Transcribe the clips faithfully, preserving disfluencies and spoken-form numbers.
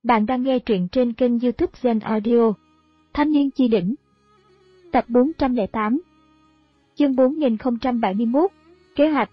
Bạn đang nghe truyện trên kênh YouTube Zen Audio. Thanh niên chi đỉnh. Tập bốn trăm lẻ tám. Chương bốn nghìn không trăm bảy mươi mốt. Kế hoạch.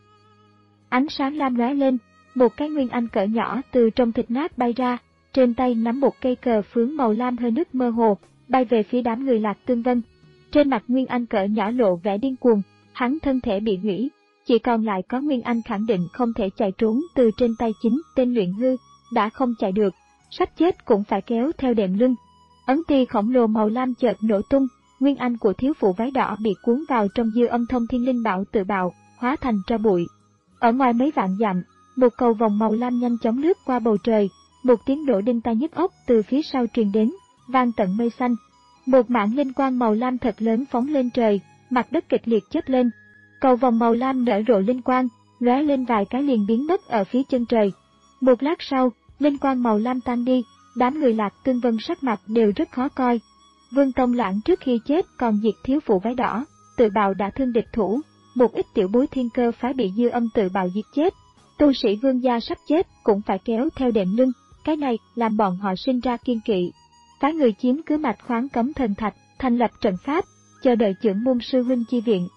Ánh sáng lam lóe lên, một cái nguyên anh cỡ nhỏ từ trong thịt nát bay ra, trên tay nắm một cây cờ phướng màu lam hơi nước mơ hồ, bay về phía đám người Lạc Tương Vân. Trên mặt nguyên anh cỡ nhỏ lộ vẻ điên cuồng, hắn thân thể bị hủy, chỉ còn lại có nguyên anh khẳng định không thể chạy trốn từ trên tay chính tên luyện hư, đã không chạy được, sắp chết cũng phải kéo theo đệm lưng. Ấn ti khổng lồ màu lam chợt nổ tung, nguyên anh của thiếu phụ váy đỏ bị cuốn vào trong dư âm thông thiên linh bảo tự bạo, hóa thành tro bụi. Ở ngoài mấy vạn dặm, một cầu vòng màu lam nhanh chóng lướt qua bầu trời, một tiếng nổ đinh tai nhức óc từ phía sau truyền đến, vang tận mây xanh. Một mảng linh quang màu lam thật lớn phóng lên trời, mặt đất kịch liệt chớp lên. Cầu vòng màu lam nở rộ linh quang, lóe lên vài cái liền biến mất ở phía chân trời. Một lát sau, linh quang màu lam tan đi, đám người Lạc Tương Vân sắc mặt đều rất khó coi. Vương Tông Lãng trước khi chết còn diệt thiếu phụ váy đỏ, tự bào đã thương địch thủ, một ít tiểu bối thiên cơ phái bị dư âm tự bào giết chết. Tu sĩ vương gia sắp chết cũng phải kéo theo đệm lưng, cái này làm bọn họ sinh ra kiên kỵ. Phái người chiếm cứ mạch khoáng cấm thần thạch, thành lập trận pháp, chờ đợi trưởng môn sư huynh chi viện.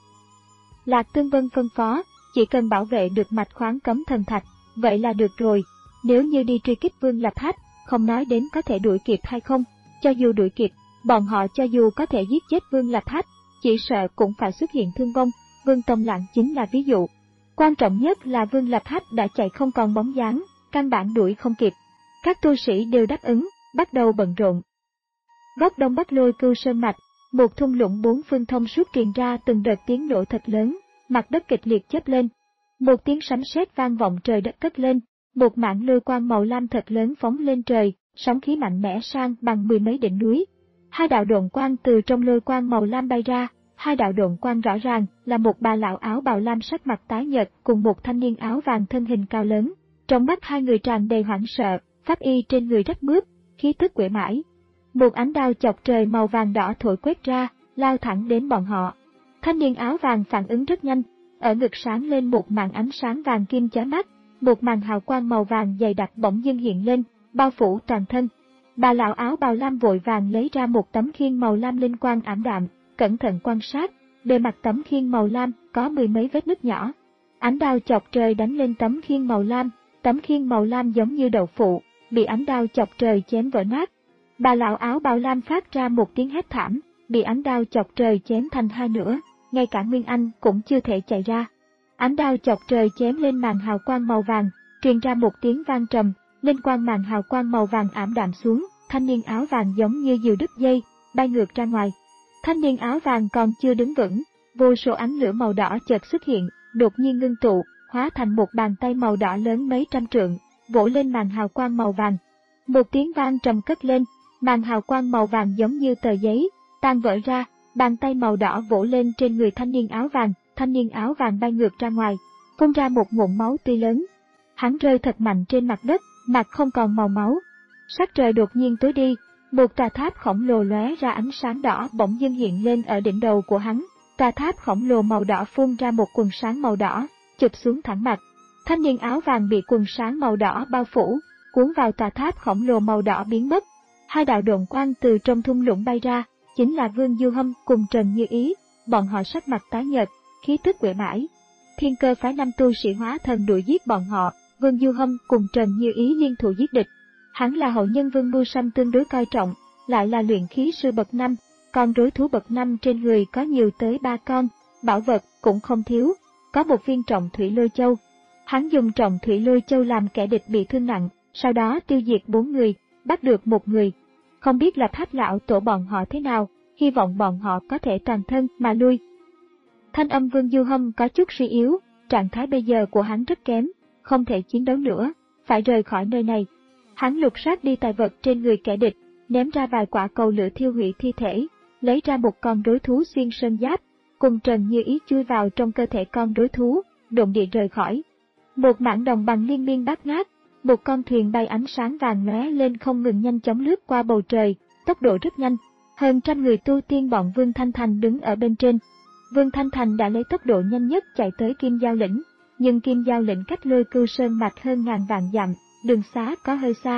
Lạc Tương Vân phân phó, chỉ cần bảo vệ được mạch khoáng cấm thần thạch, vậy là được rồi. Nếu như đi truy kích Vương Lập Hách, không nói đến có thể đuổi kịp hay không, cho dù đuổi kịp, bọn họ cho dù có thể giết chết Vương Lập Hách, chỉ sợ cũng phải xuất hiện thương vong. Vương Tông Lãng chính là ví dụ. Quan trọng nhất là Vương Lập Hách đã chạy không còn bóng dáng, căn bản đuổi không kịp. Các tu sĩ đều đáp ứng, bắt đầu bận rộn. Góc đông bắc Lôi Cưu sơn mạch, một thung lũng bốn phương thông suốt truyền ra từng đợt tiếng nổ thật lớn, mặt đất kịch liệt chớp lên. Một tiếng sấm sét vang vọng trời đất cất lên, một mảng lôi quang màu lam thật lớn phóng lên trời, sóng khí mạnh mẽ sang bằng mười mấy đỉnh núi. Hai đạo độn quang từ trong lôi quang màu lam bay ra, hai đạo độn quang rõ ràng là một bà lão áo bào lam sắc mặt tái nhợt cùng một thanh niên áo vàng thân hình cao lớn. Trong mắt hai người tràn đầy hoảng sợ, pháp y trên người rách mướp, khí tức uể mãi. Một ánh đao chọc trời màu vàng đỏ thổi quét ra, lao thẳng đến bọn họ. Thanh niên áo vàng phản ứng rất nhanh, ở ngực sáng lên một màn ánh sáng vàng kim chói mắt, một màn hào quang màu vàng dày đặc bỗng dưng hiện lên, bao phủ toàn thân. Bà lão áo bào lam vội vàng lấy ra một tấm khiên màu lam linh quang ảm đạm, cẩn thận quan sát, bề mặt tấm khiên màu lam có mười mấy vết nứt nhỏ. Ánh đao chọc trời đánh lên tấm khiên màu lam, tấm khiên màu lam giống như đậu phụ, bị ánh đao chọc trời chém vỡ nát. Bà lão áo bào lam phát ra một tiếng hét thảm, bị ánh đao chọc trời chém thành hai nửa, ngay cả Nguyên Anh cũng chưa thể chạy ra. Ánh đao chọc trời chém lên màn hào quang màu vàng, truyền ra một tiếng vang trầm, linh quang màn hào quang màu vàng ảm đạm xuống, thanh niên áo vàng giống như diều đứt dây, bay ngược ra ngoài. Thanh niên áo vàng còn chưa đứng vững, vô số ánh lửa màu đỏ chợt xuất hiện, đột nhiên ngưng tụ, hóa thành một bàn tay màu đỏ lớn mấy trăm trượng, vỗ lên màn hào quang màu vàng. Một tiếng vang trầm cất lên, màn hào quang màu vàng giống như tờ giấy, tan vỡ ra, bàn tay màu đỏ vỗ lên trên người thanh niên áo vàng, thanh niên áo vàng bay ngược ra ngoài, phun ra một ngụm máu tươi lớn. Hắn rơi thật mạnh trên mặt đất, mặt không còn màu máu. Sắc trời đột nhiên tối đi, một tòa tháp khổng lồ lóe ra ánh sáng đỏ bỗng dưng hiện lên ở đỉnh đầu của hắn. Tòa tháp khổng lồ màu đỏ phun ra một quần sáng màu đỏ, chụp xuống thẳng mặt. Thanh niên áo vàng bị quần sáng màu đỏ bao phủ, cuốn vào tòa tháp khổng lồ màu đỏ biến mất. Hai đạo độn quang từ trong thung lũng bay ra, chính là Vương Du Hâm cùng Trần Như Ý, bọn họ sắc mặt tái nhợt, khí tức uể mãi. Thiên Cơ phái năm tu sĩ hóa thần đuổi giết bọn họ, Vương Du Hâm cùng Trần Như Ý liên thủ giết địch. Hắn là hậu nhân Vương Mưu Sâm tương đối coi trọng, lại là luyện khí sư bậc năm, con rối thú bậc năm trên người có nhiều tới ba con, bảo vật cũng không thiếu, có một viên trọng thủy lôi châu. Hắn dùng trọng thủy lôi châu làm kẻ địch bị thương nặng, sau đó tiêu diệt bốn người, bắt được một người. Không biết Lập Hách lão tổ bọn họ thế nào, hy vọng bọn họ có thể toàn thân mà lui. Thanh âm Vương Du Hâm có chút suy yếu, trạng thái bây giờ của hắn rất kém, không thể chiến đấu nữa, phải rời khỏi nơi này. Hắn lục soát đi tài vật trên người kẻ địch, ném ra vài quả cầu lửa thiêu hủy thi thể, lấy ra một con rối thú xuyên sơn giáp, cùng Trần Như Ý chui vào trong cơ thể con rối thú, độn địa rời khỏi. Một mảng đồng bằng liên miên bát ngát, một con thuyền bay ánh sáng vàng lóe lên không ngừng nhanh chóng lướt qua bầu trời, tốc độ rất nhanh. Hơn trăm người tu tiên bọn Vương Thanh Thành đứng ở bên trên. Vương Thanh Thành đã lấy tốc độ nhanh nhất chạy tới Kim Giao lĩnh, nhưng Kim Giao lĩnh cách Lôi Cưu sơn mạch hơn ngàn vạn dặm, đường xá có hơi xa.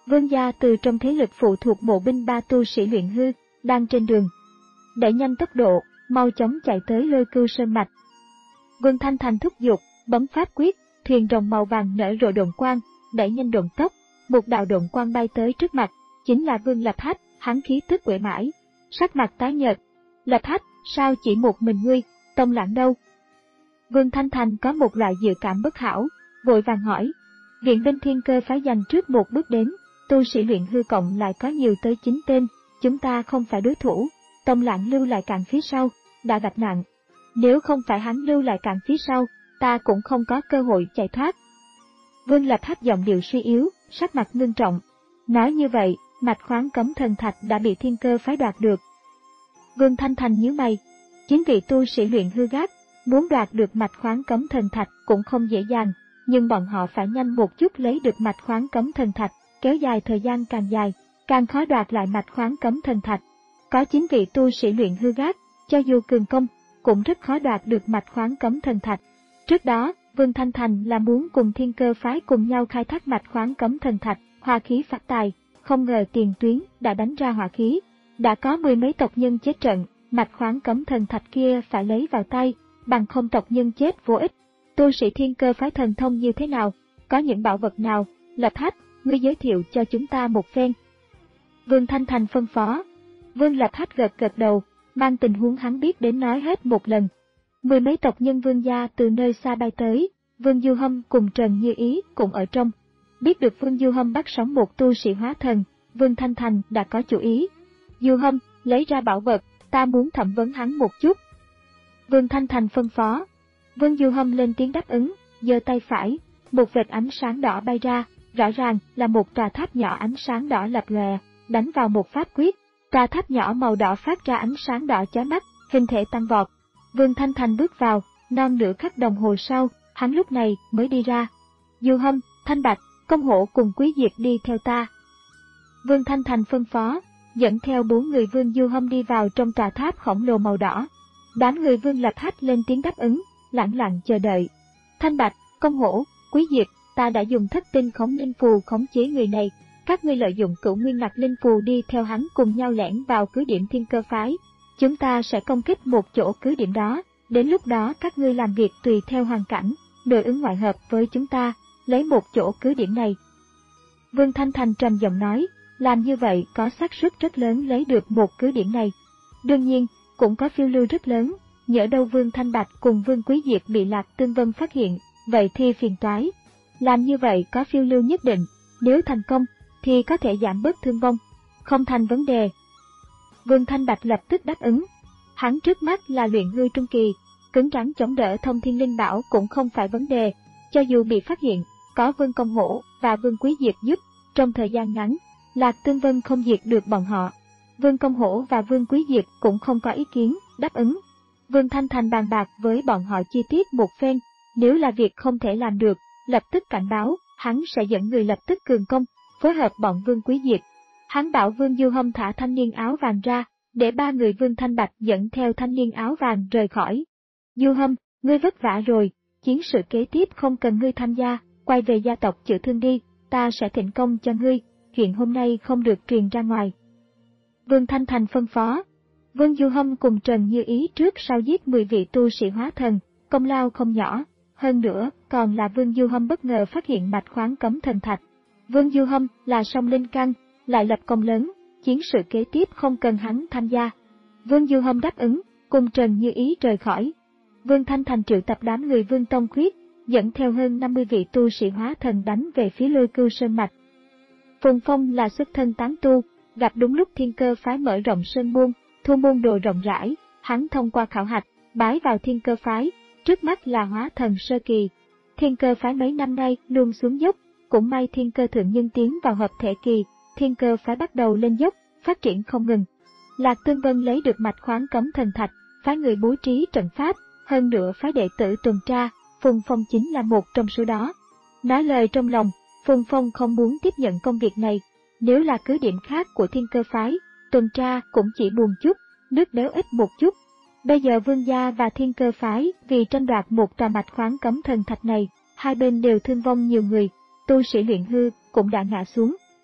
Vương gia từ trong thế lực phụ thuộc mộ binh ba tu sĩ luyện hư, đang trên đường. Đẩy nhanh tốc độ, mau chóng chạy tới Lôi Cưu Sơn mạch. Vương Thanh Thành thúc giục, bấm pháp quyết, thuyền rồng màu vàng nở rộ độn quang, đẩy nhanh độn tốc, một đạo độn quang bay tới trước mặt, chính là Vương Lập Hách, hắn khí tức uể mãi, sắc mặt tái nhợt. Lập Hách, sao chỉ một mình ngươi, Tông Lãng đâu? Vương Thanh Thành có một loại dự cảm bất hảo, vội vàng hỏi. Viện binh Thiên Cơ phái giành trước một bước đến, tu sĩ luyện hư cộng lại có nhiều tới chín tên, chúng ta không phải đối thủ, Tông Lãng lưu lại cạn phía sau, đã gặp nạn. Nếu không phải hắn lưu lại cạn phía sau, ta cũng không có cơ hội chạy thoát. Vương Lập Hách giọng điệu suy yếu, sắc mặt ngưng trọng. Nói như vậy, mạch khoáng cấm thần thạch đã bị Thiên Cơ phái đoạt được. Vương Thanh Thành nhíu mày. Chín vị tu sĩ luyện hư gác, muốn đoạt được mạch khoáng cấm thần thạch cũng không dễ dàng, nhưng bọn họ phải nhanh một chút lấy được mạch khoáng cấm thần thạch, kéo dài thời gian càng dài, càng khó đoạt lại mạch khoáng cấm thần thạch. Có chín vị tu sĩ luyện hư gác, cho dù cường công, cũng rất khó đoạt được mạch khoáng cấm thần thạch. Trước đó, Vương Thanh Thành là muốn cùng Thiên Cơ phái cùng nhau khai thác mạch khoáng cấm thần thạch, hỏa khí phát tài, không ngờ tiền tuyến đã đánh ra hỏa khí, đã có mười mấy tộc nhân chết trận, mạch khoáng cấm thần thạch kia phải lấy vào tay, bằng không tộc nhân chết vô ích. Tu sĩ Thiên Cơ phái thần thông như thế nào, có những bảo vật nào? Lập Hách, ngươi giới thiệu cho chúng ta một phen. Vương Thanh Thành phân phó. Vương Lập Hách gật gật đầu, mang tình huống hắn biết đến nói hết một lần. Mười mấy tộc nhân Vương gia từ nơi xa bay tới, Vương Du Hâm cùng Trần Như Ý cũng ở trong. Biết được Vương Du Hâm bắt sống một tu sĩ hóa thần, Vương Thanh Thành đã có chủ ý. Du Hâm, lấy ra bảo vật, ta muốn thẩm vấn hắn một chút. Vương Thanh Thành phân phó. Vương Du Hâm lên tiếng đáp ứng, giơ tay phải, một vệt ánh sáng đỏ bay ra, rõ ràng là một tòa tháp nhỏ ánh sáng đỏ lập lòe, đánh vào một pháp quyết. Tòa tháp nhỏ màu đỏ phát ra ánh sáng đỏ chói mắt, hình thể tăng vọt. Vương Thanh Thành bước vào, non nửa khắc đồng hồ sau, hắn lúc này mới đi ra. Du Hâm, Thanh Bạch, Công Hổ cùng Quý Diệt đi theo ta. Vương Thanh Thành phân phó, dẫn theo bốn người Vương Du Hâm đi vào trong tòa tháp khổng lồ màu đỏ. Đám người Vương Lập Hách lên tiếng đáp ứng, lặng lặng chờ đợi. Thanh Bạch, Công Hổ, Quý Diệt, ta đã dùng thất tinh khống linh phù khống chế người này. Các ngươi lợi dụng cửu nguyên ngạc linh phù đi theo hắn cùng nhau lẻn vào cứ điểm Thiên Cơ phái. Chúng ta sẽ công kích một chỗ cứ điểm đó, đến lúc đó các ngươi làm việc tùy theo hoàn cảnh, nội ứng ngoại hợp với chúng ta, lấy một chỗ cứ điểm này. Vương Thanh Thành trầm giọng nói, làm như vậy có xác suất rất lớn lấy được một cứ điểm này. Đương nhiên, cũng có phiêu lưu rất lớn, nhỡ đâu Vương Thanh Bạch cùng Vương Quý Diệt bị Lạc Tương Vân phát hiện, vậy thì phiền toái. Làm như vậy có phiêu lưu nhất định, nếu thành công, thì có thể giảm bớt thương vong, không thành vấn đề. Vương Thanh Bạch lập tức đáp ứng. Hắn trước mắt là luyện hư trung kỳ, cứng rắn chống đỡ thông thiên linh bảo cũng không phải vấn đề, cho dù bị phát hiện, có Vương Công Hổ và Vương Quý Diệt giúp, trong thời gian ngắn, Lạc Tương Vân không diệt được bọn họ. Vương Công Hổ và Vương Quý Diệt cũng không có ý kiến, đáp ứng. Vương Thanh Thành bàn bạc với bọn họ chi tiết một phen, nếu là việc không thể làm được, lập tức cảnh báo, hắn sẽ dẫn người lập tức cường công, phối hợp bọn Vương Quý Diệt. Hắn bảo Vương Du Hâm thả thanh niên áo vàng ra, để ba người Vương Thanh Bạch dẫn theo thanh niên áo vàng rời khỏi. Du Hâm, ngươi vất vả rồi, chiến sự kế tiếp không cần ngươi tham gia, quay về gia tộc chữa thương đi, ta sẽ thịnh công cho ngươi, chuyện hôm nay không được truyền ra ngoài. Vương Thanh Thành phân phó. Vương Du Hâm cùng Trần Như Ý trước sau giết mười vị tu sĩ hóa thần, công lao không nhỏ, hơn nữa còn là Vương Du Hâm bất ngờ phát hiện mạch khoáng cấm thần thạch. Vương Du Hâm là song linh căn, lại lập công lớn, chiến sự kế tiếp không cần hắn tham gia. Vương Du Hâm đáp ứng, cùng Trần Như Ý rời khỏi. Vương Thanh Thành triệu tập đám người Vương Tông Khuyết, dẫn theo hơn năm mươi vị tu sĩ hóa thần đánh về phía Lôi Cưu Sơn mạch. Phùng Phong là xuất thân tán tu, gặp đúng lúc Thiên Cơ phái mở rộng sơn môn, thu môn đồ rộng rãi, hắn thông qua khảo hạch, bái vào Thiên Cơ phái, trước mắt là hóa thần sơ kỳ. Thiên Cơ phái mấy năm nay luôn xuống dốc, cũng may Thiên Cơ thượng nhân tiến vào hợp thể kỳ, Thiên Cơ phái bắt đầu lên dốc, phát triển không ngừng. Lạc Tương Vân lấy được mạch khoáng cấm thần thạch, phái người bố trí trận pháp, hơn nữa phái đệ tử tuần tra, Phùng Phong chính là một trong số đó. Nói lời trong lòng, Phùng Phong không muốn tiếp nhận công việc này, nếu là cứ điểm khác của Thiên Cơ phái, tuần tra cũng chỉ buồn chút, nước đéo ít một chút. Bây giờ Vương gia và Thiên Cơ phái vì tranh đoạt một tòa mạch khoáng cấm thần thạch này, hai bên đều thương vong nhiều người, tu sĩ luyện hư cũng đã ngã xuống.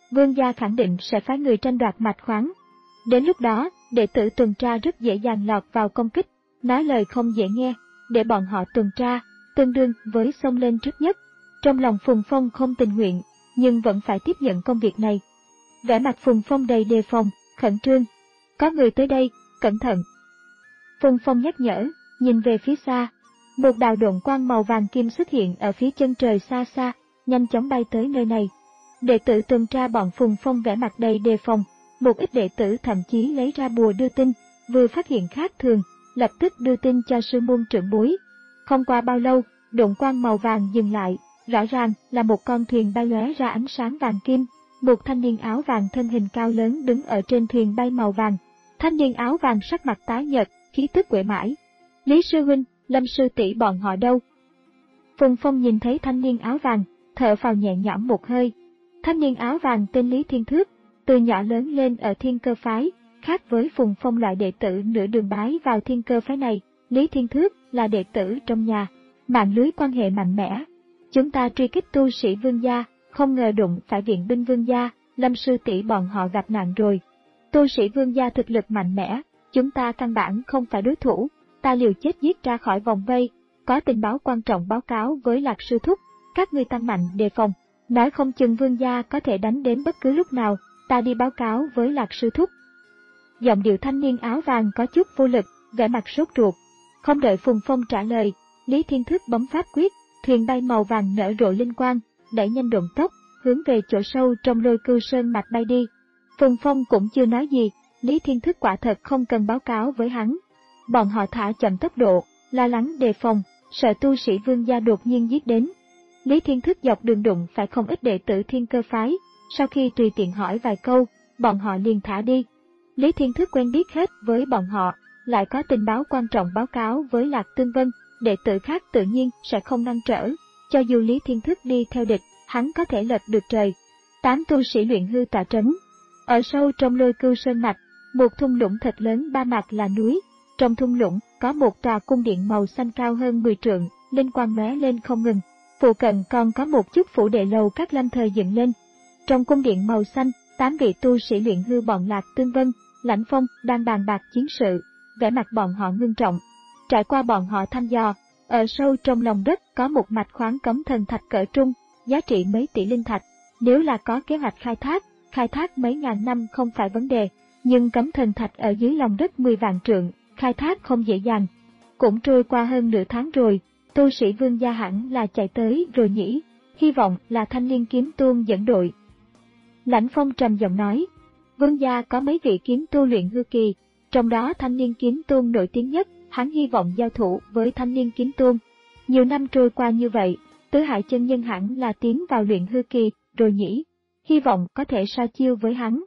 Vương gia khẳng định sẽ phái người tranh đoạt mạch khoáng. Đến lúc đó, đệ tử tuần tra rất dễ dàng lọt vào công kích, nói lời không dễ nghe, để bọn họ tuần tra, tương đương với xông lên trước nhất. Trong lòng Phùng Phong không tình nguyện, nhưng vẫn phải tiếp nhận công việc này. Vẻ mặt Phùng Phong đầy đề phòng, khẩn trương. Có người tới đây, cẩn thận. Phùng Phong nhắc nhở, nhìn về phía xa. Một đạo độn quang màu vàng kim xuất hiện ở phía chân trời xa xa, nhanh chóng bay tới nơi này. Đệ tử tuần tra bọn Phùng Phong vẻ mặt đầy đề phòng, một ít đệ tử thậm chí lấy ra bùa đưa tin, vừa phát hiện khác thường, lập tức đưa tin cho sư môn trưởng bối. Không qua bao lâu, độn quang màu vàng dừng lại, rõ ràng là một con thuyền bay lóe ra ánh sáng vàng kim. Một thanh niên áo vàng thân hình cao lớn đứng ở trên thuyền bay màu vàng. Thanh niên áo vàng sắc mặt tái nhợt, khí tức uể mãi. Lý sư huynh, Lâm sư tỷ bọn họ đâu? Phùng Phong nhìn thấy thanh niên áo vàng, thở phào nhẹ nhõm một hơi. Thanh niên áo vàng tên Lý Thiên Thước, từ nhỏ lớn lên ở Thiên Cơ phái, khác với Phùng Phong loại đệ tử nửa đường bái vào Thiên Cơ phái này, Lý Thiên Thước là đệ tử trong nhà, mạng lưới quan hệ mạnh mẽ. Chúng ta truy kích tu sĩ Vương gia, không ngờ đụng phải viện binh Vương gia, Lâm sư tỷ bọn họ gặp nạn rồi. Tu sĩ Vương gia thực lực mạnh mẽ, chúng ta căn bản không phải đối thủ, ta liều chết giết ra khỏi vòng vây, có tình báo quan trọng báo cáo với Lạc sư thúc, các ngươi tăng mạnh đề phòng, nói không chừng Vương gia có thể đánh đến bất cứ lúc nào, ta đi báo cáo với Lạc sư thúc. Giọng điệu thanh niên áo vàng có chút vô lực, vẻ mặt sốt ruột. Không đợi Phùng Phong trả lời, Lý Thiên Thước bấm pháp quyết, thuyền bay màu vàng nở rộ linh quang, đẩy nhanh độn tốc, hướng về chỗ sâu trong Lôi Cưu Sơn mạch bay đi. Phùng Phong cũng chưa nói gì, Lý Thiên Thức quả thật không cần báo cáo với hắn. Bọn họ thả chậm tốc độ, lo lắng đề phòng, sợ tu sĩ Vương gia đột nhiên giết đến. Lý Thiên Thức dọc đường đụng phải không ít đệ tử Thiên Cơ phái, sau khi tùy tiện hỏi vài câu, bọn họ liền thả đi. Lý Thiên Thức quen biết hết với bọn họ, lại có tình báo quan trọng báo cáo với Lạc Tương Vân, đệ tử khác tự nhiên sẽ không ngăn trở. Cho dù Lý Thiên Thức đi theo địch, hắn có thể lật được trời. Tám tu sĩ luyện hư tọa trấn. Ở sâu trong Lôi Cưu Sơn mạch, một thung lũng thật lớn ba mặt là núi. Trong thung lũng có một tòa cung điện màu xanh cao hơn mười trượng, linh quang lóe lên không ngừng. Phụ cận còn có một chút phủ đệ lầu các lâm thời dựng lên. Trong cung điện màu xanh, tám vị tu sĩ luyện hư bọn Lạc Tương Vân, Lãnh Phong đang bàn bạc chiến sự, vẻ mặt bọn họ ngưng trọng. Trải qua bọn họ thăm dò, ở sâu trong lòng đất có một mạch khoáng cấm thần thạch cỡ trung, giá trị mấy tỷ linh thạch. Nếu là có kế hoạch khai thác, khai thác mấy ngàn năm không phải vấn đề, nhưng cấm thần thạch ở dưới lòng đất mười vạn trượng, khai thác không dễ dàng. Cũng trôi qua hơn nửa tháng rồi, tu sĩ Vương gia hẳn là chạy tới rồi nhỉ, hy vọng là Thanh Liên kiếm tôn dẫn đội. Lãnh Phong trầm giọng nói, Vương gia có mấy vị kiếm tu luyện hư kỳ, trong đó Thanh Liên kiếm tôn nổi tiếng nhất, hắn hy vọng giao thủ với Thanh Liên kiếm tôn. Nhiều năm trôi qua như vậy, Tứ Hải chân nhân hẳn là tiến vào luyện hư kỳ rồi nhỉ, hy vọng có thể so chiêu với hắn.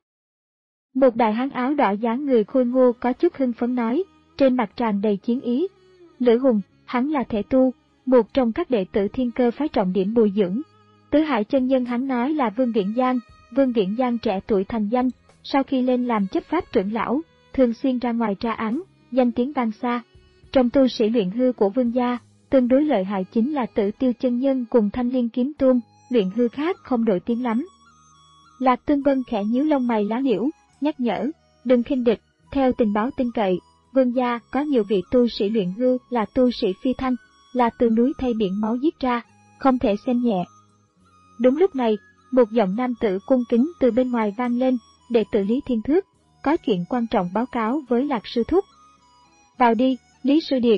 Một đại hán áo đỏ dáng người khôi ngô có chút hưng phấn nói, trên mặt tràn đầy chiến ý. Lữ Hùng, hắn là thể tu, một trong các đệ tử Thiên Cơ phái trọng điểm bồi dưỡng. Tứ Hải chân nhân hắn nói là Vương Viễn Giang, Vương Viễn Giang trẻ tuổi thành danh, sau khi lên làm chấp pháp trưởng lão, thường xuyên ra ngoài tra án, danh tiếng vang xa. Trong tu sĩ luyện hư của Vương gia, tương đối lợi hại chính là Tử Tiêu chân nhân cùng Thanh Liên kiếm tôn, luyện hư khác không nổi tiếng lắm. Lạc Tương Vân khẽ nhíu lông mày lá liễu, nhắc nhở, đừng khinh địch, theo tình báo tin cậy, Vương gia có nhiều vị tu sĩ luyện hư là tu sĩ phi thăng, là từ núi thay biển máu giết ra, không thể xem nhẹ. Đúng lúc này, một giọng nam tử cung kính từ bên ngoài vang lên, đệ tử Lý Thiên Thước, có chuyện quan trọng báo cáo với Lạc sư thúc. Vào đi, Lý sư điệt.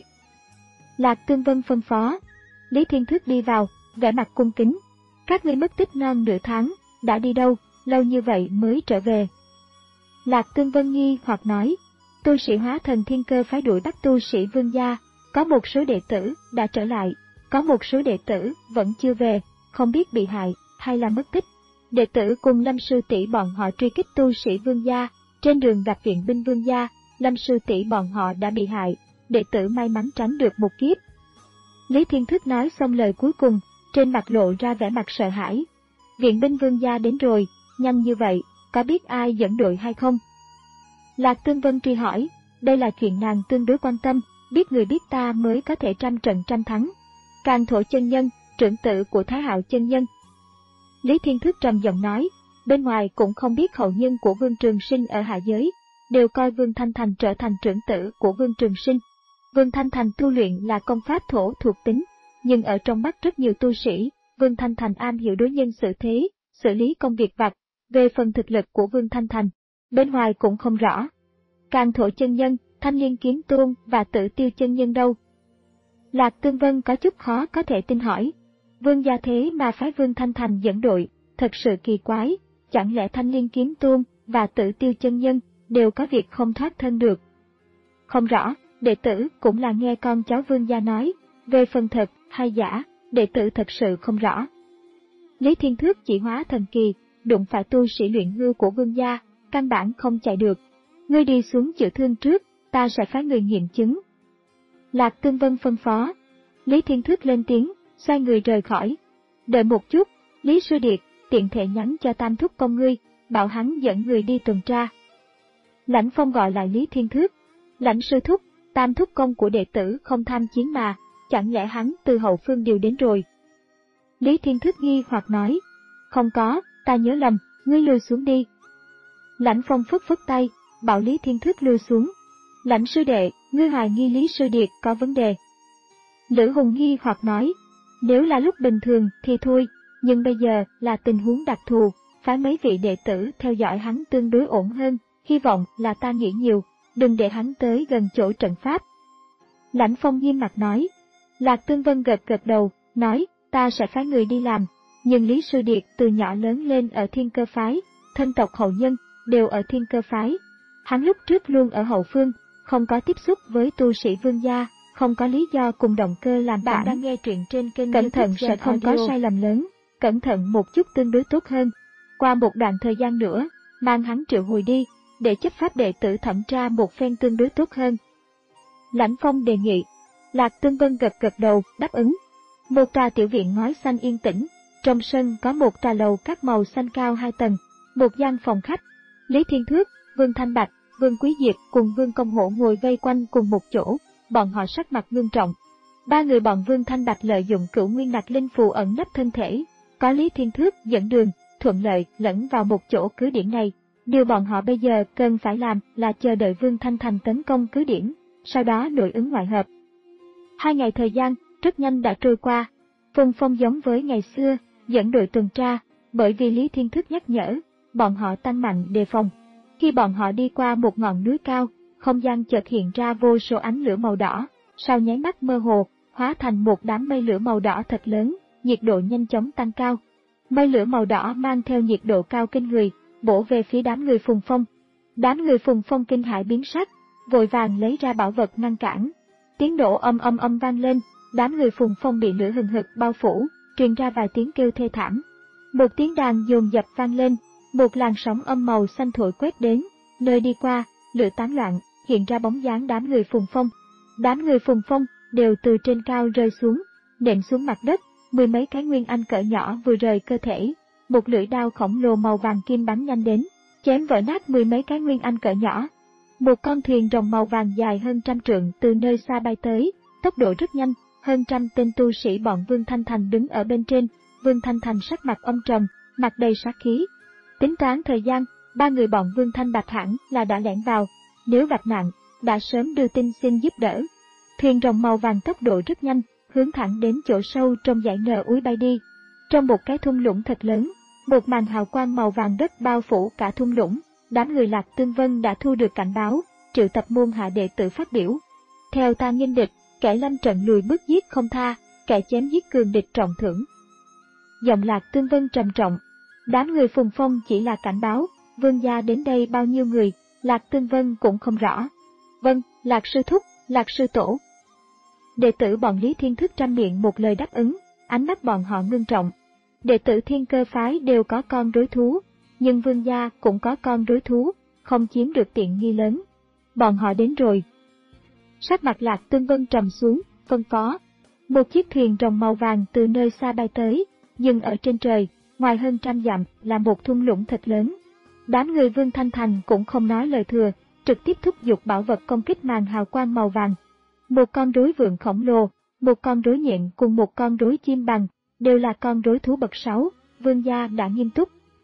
Lạc Tương Vân phân phó. Lý Thiên Thước đi vào, vẻ mặt cung kính. Các ngươi mất tích non nửa tháng, đã đi đâu, lâu như vậy mới trở về. Lạc Tương Vân nghi hoặc nói, tu sĩ hóa thần Thiên Cơ phái đuổi bắt tu sĩ Vương gia, có một số đệ tử đã trở lại, có một số đệ tử vẫn chưa về, không biết bị hại hay là mất tích. Đệ tử cùng Lâm sư tỷ bọn họ truy kích tu sĩ Vương gia, trên đường gặp viện binh Vương gia, Lâm sư tỷ bọn họ đã bị hại, đệ tử may mắn tránh được một kiếp. Lý Thiên Thức nói xong lời cuối cùng, trên mặt lộ ra vẻ mặt sợ hãi. Viện binh Vương gia đến rồi, nhanh như vậy, có biết ai dẫn đội hay không? Lạc Tương Vân truy hỏi, đây là chuyện nàng tương đối quan tâm, biết người biết ta mới có thể trăm trận trăm thắng. Càn Thổ chân nhân, trưởng tử của Thái Hạo chân nhân. Lý Thiên Thức trầm giọng nói, bên ngoài cũng không biết hậu nhân của Vương Trường Sinh ở hạ giới, đều coi Vương Thanh Thành trở thành trưởng tử của Vương Trường Sinh. Vương Thanh Thành tu luyện là công pháp thổ thuộc tính, nhưng ở trong mắt rất nhiều tu sĩ, Vương Thanh Thành am hiểu đối nhân xử thế, xử lý công việc vặt. Về phần thực lực của Vương Thanh Thành, bên ngoài cũng không rõ. Càn Thổ chân nhân, Thanh Liên Kiếm Tôn và Tử Tiêu chân nhân đâu? Lạc Tương Vân có chút khó có thể tin hỏi. Vương gia thế mà phái Vương Thanh Thành dẫn đội, thật sự kỳ quái, chẳng lẽ Thanh Liên Kiếm Tôn và Tử Tiêu chân nhân đều có việc không thoát thân được? Không rõ, đệ tử cũng là nghe con cháu Vương gia nói, về phần thật hay giả, đệ tử thật sự không rõ. Lý Thiên Thước chỉ hóa thần kỳ, đụng phải tu sĩ luyện hư của Vương gia, căn bản không chạy được. Ngươi đi xuống chữa thương trước, ta sẽ phái người nghiệm chứng. Lạc Tương Vân phân phó. Lý Thiên Thước lên tiếng, xoay người rời khỏi. Đợi một chút, Lý Sư Điệt, tiện thể nhắn cho Tam Thúc Công ngươi, bảo hắn dẫn người đi tuần tra. Lãnh Phong gọi lại Lý Thiên Thước. Lãnh Sư Thúc, Tam Thúc Công của đệ tử không tham chiến mà, chẳng lẽ hắn từ hậu phương điều đến rồi? Lý Thiên Thước nghi hoặc nói, không có, ta nhớ lầm, ngươi lui xuống đi. Lãnh Phong phất phất tay, bảo Lý Thiên Thước lui xuống. Lãnh sư đệ, ngươi hoài nghi Lý Sư Điệt có vấn đề. Lữ Hùng nghi hoặc nói, nếu là lúc bình thường thì thôi, nhưng bây giờ là tình huống đặc thù, phái mấy vị đệ tử theo dõi hắn tương đối ổn hơn, hy vọng là ta nghĩ nhiều, đừng để hắn tới gần chỗ trận pháp. Lãnh Phong nghiêm mặt nói. Lạc Tương Vân gật gật đầu, nói, ta sẽ phái người đi làm, nhưng Lý Sư Điệt từ nhỏ lớn lên ở Thiên Cơ Phái, thân tộc hậu nhân đều ở Thiên Cơ Phái. Hắn lúc trước luôn ở hậu phương, không có tiếp xúc với tu sĩ Vương gia, không có lý do cùng động cơ làm bạn. Đang nghe truyện trên kênh Cẩn thận sẽ không có sai lầm lớn, cẩn thận một chút tương đối tốt hơn. Qua một đoạn thời gian nữa, mang hắn triệu hồi đi, để chấp pháp đệ tử thẩm tra một phen tương đối tốt hơn. Lãnh Phong đề nghị. Lạc Tương Vân gật gật đầu, đáp ứng. Một tòa tiểu viện ngói xanh yên tĩnh, trong sân có một tòa lầu các màu xanh cao hai tầng, một gian phòng khách. Lý Thiên Thước, Vương Thanh Bạch, Vương Quý Diệp cùng Vương Công Hổ ngồi vây quanh cùng một chỗ, bọn họ sắc mặt ngưng trọng. Ba người bọn Vương Thanh Bạch lợi dụng Cửu Nguyên Nặc Linh phù ẩn nấp thân thể, có Lý Thiên Thước dẫn đường, thuận lợi lẫn vào một chỗ cứ điểm này. Điều bọn họ bây giờ cần phải làm là chờ đợi Vương Thanh Thành tấn công cứ điểm, sau đó nội ứng ngoại hợp. Hai ngày thời gian, rất nhanh đã trôi qua. Phùng Phong giống với ngày xưa, dẫn đội tuần tra, bởi vì Lý Thiên Thức nhắc nhở, bọn họ tăng mạnh đề phòng. Khi bọn họ đi qua một ngọn núi cao, không gian chợt hiện ra vô số ánh lửa màu đỏ, sau nháy mắt mơ hồ, hóa thành một đám mây lửa màu đỏ thật lớn, nhiệt độ nhanh chóng tăng cao. Mây lửa màu đỏ mang theo nhiệt độ cao kinh người, bổ về phía đám người Phùng Phong. Đám người Phùng Phong kinh hãi biến sắc, vội vàng lấy ra bảo vật ngăn cản. Tiếng nổ âm âm âm vang lên, đám người Phùng Phong bị lửa hừng hực bao phủ, truyền ra vài tiếng kêu thê thảm. Một tiếng đàn dồn dập vang lên, một làn sóng âm màu xanh thổi quét đến, nơi đi qua, lửa tán loạn, hiện ra bóng dáng đám người Phùng Phong. Đám người Phùng Phong đều từ trên cao rơi xuống, nện xuống mặt đất, mười mấy cái nguyên anh cỡ nhỏ vừa rời cơ thể, một lưỡi đao khổng lồ màu vàng kim bắn nhanh đến, chém vỡ nát mười mấy cái nguyên anh cỡ nhỏ. Một con thuyền rồng màu vàng dài hơn trăm trượng từ nơi xa bay tới, tốc độ rất nhanh, hơn trăm tên tu sĩ bọn Vương Thanh Thành đứng ở bên trên, Vương Thanh Thành sắc mặt âm trầm, mặt đầy sát khí. Tính toán thời gian, ba người bọn Vương Thanh Bạch hẳn là đã lẻn vào, nếu gặp nạn, đã sớm đưa tin xin giúp đỡ. Thuyền rồng màu vàng tốc độ rất nhanh, hướng thẳng đến chỗ sâu trong dãy nở úi bay đi. Trong một cái thung lũng thật lớn, một màn hào quang màu vàng đất bao phủ cả thung lũng. Đám người Lạc Tương Vân đã thu được cảnh báo, triệu tập môn hạ đệ tử phát biểu. Theo ta nghênh địch, kẻ lâm trận lùi bước giết không tha, kẻ chém giết cường địch trọng thưởng. Giọng Lạc Tương Vân trầm trọng. Đám người Phùng Phong chỉ là cảnh báo, Vương gia đến đây bao nhiêu người, Lạc Tương Vân cũng không rõ. Vâng, Lạc sư thúc, Lạc sư tổ. Đệ tử bọn Lý Thiên Thức trăm miệng một lời đáp ứng, ánh mắt bọn họ ngưng trọng. Đệ tử Thiên Cơ phái đều có con đối thú, nhưng Vương gia cũng có con đối thú, không chiếm được tiện nghi lớn. Bọn họ đến rồi. Sắc mặt Lạc Tương Vân trầm xuống, phân phó. Một chiếc thuyền rồng màu vàng từ nơi xa bay tới, dừng ở trên trời, ngoài hơn trăm dặm là một thung lũng thật lớn. Đám người Vương Thanh Thành cũng không nói lời thừa, trực tiếp thúc giục bảo vật công kích màn hào quang màu vàng. Một con rối vượn khổng lồ, một con rối nhện cùng một con rối chim bằng, đều là con rối thú bậc sáu, Vương gia đã nghiêm túc.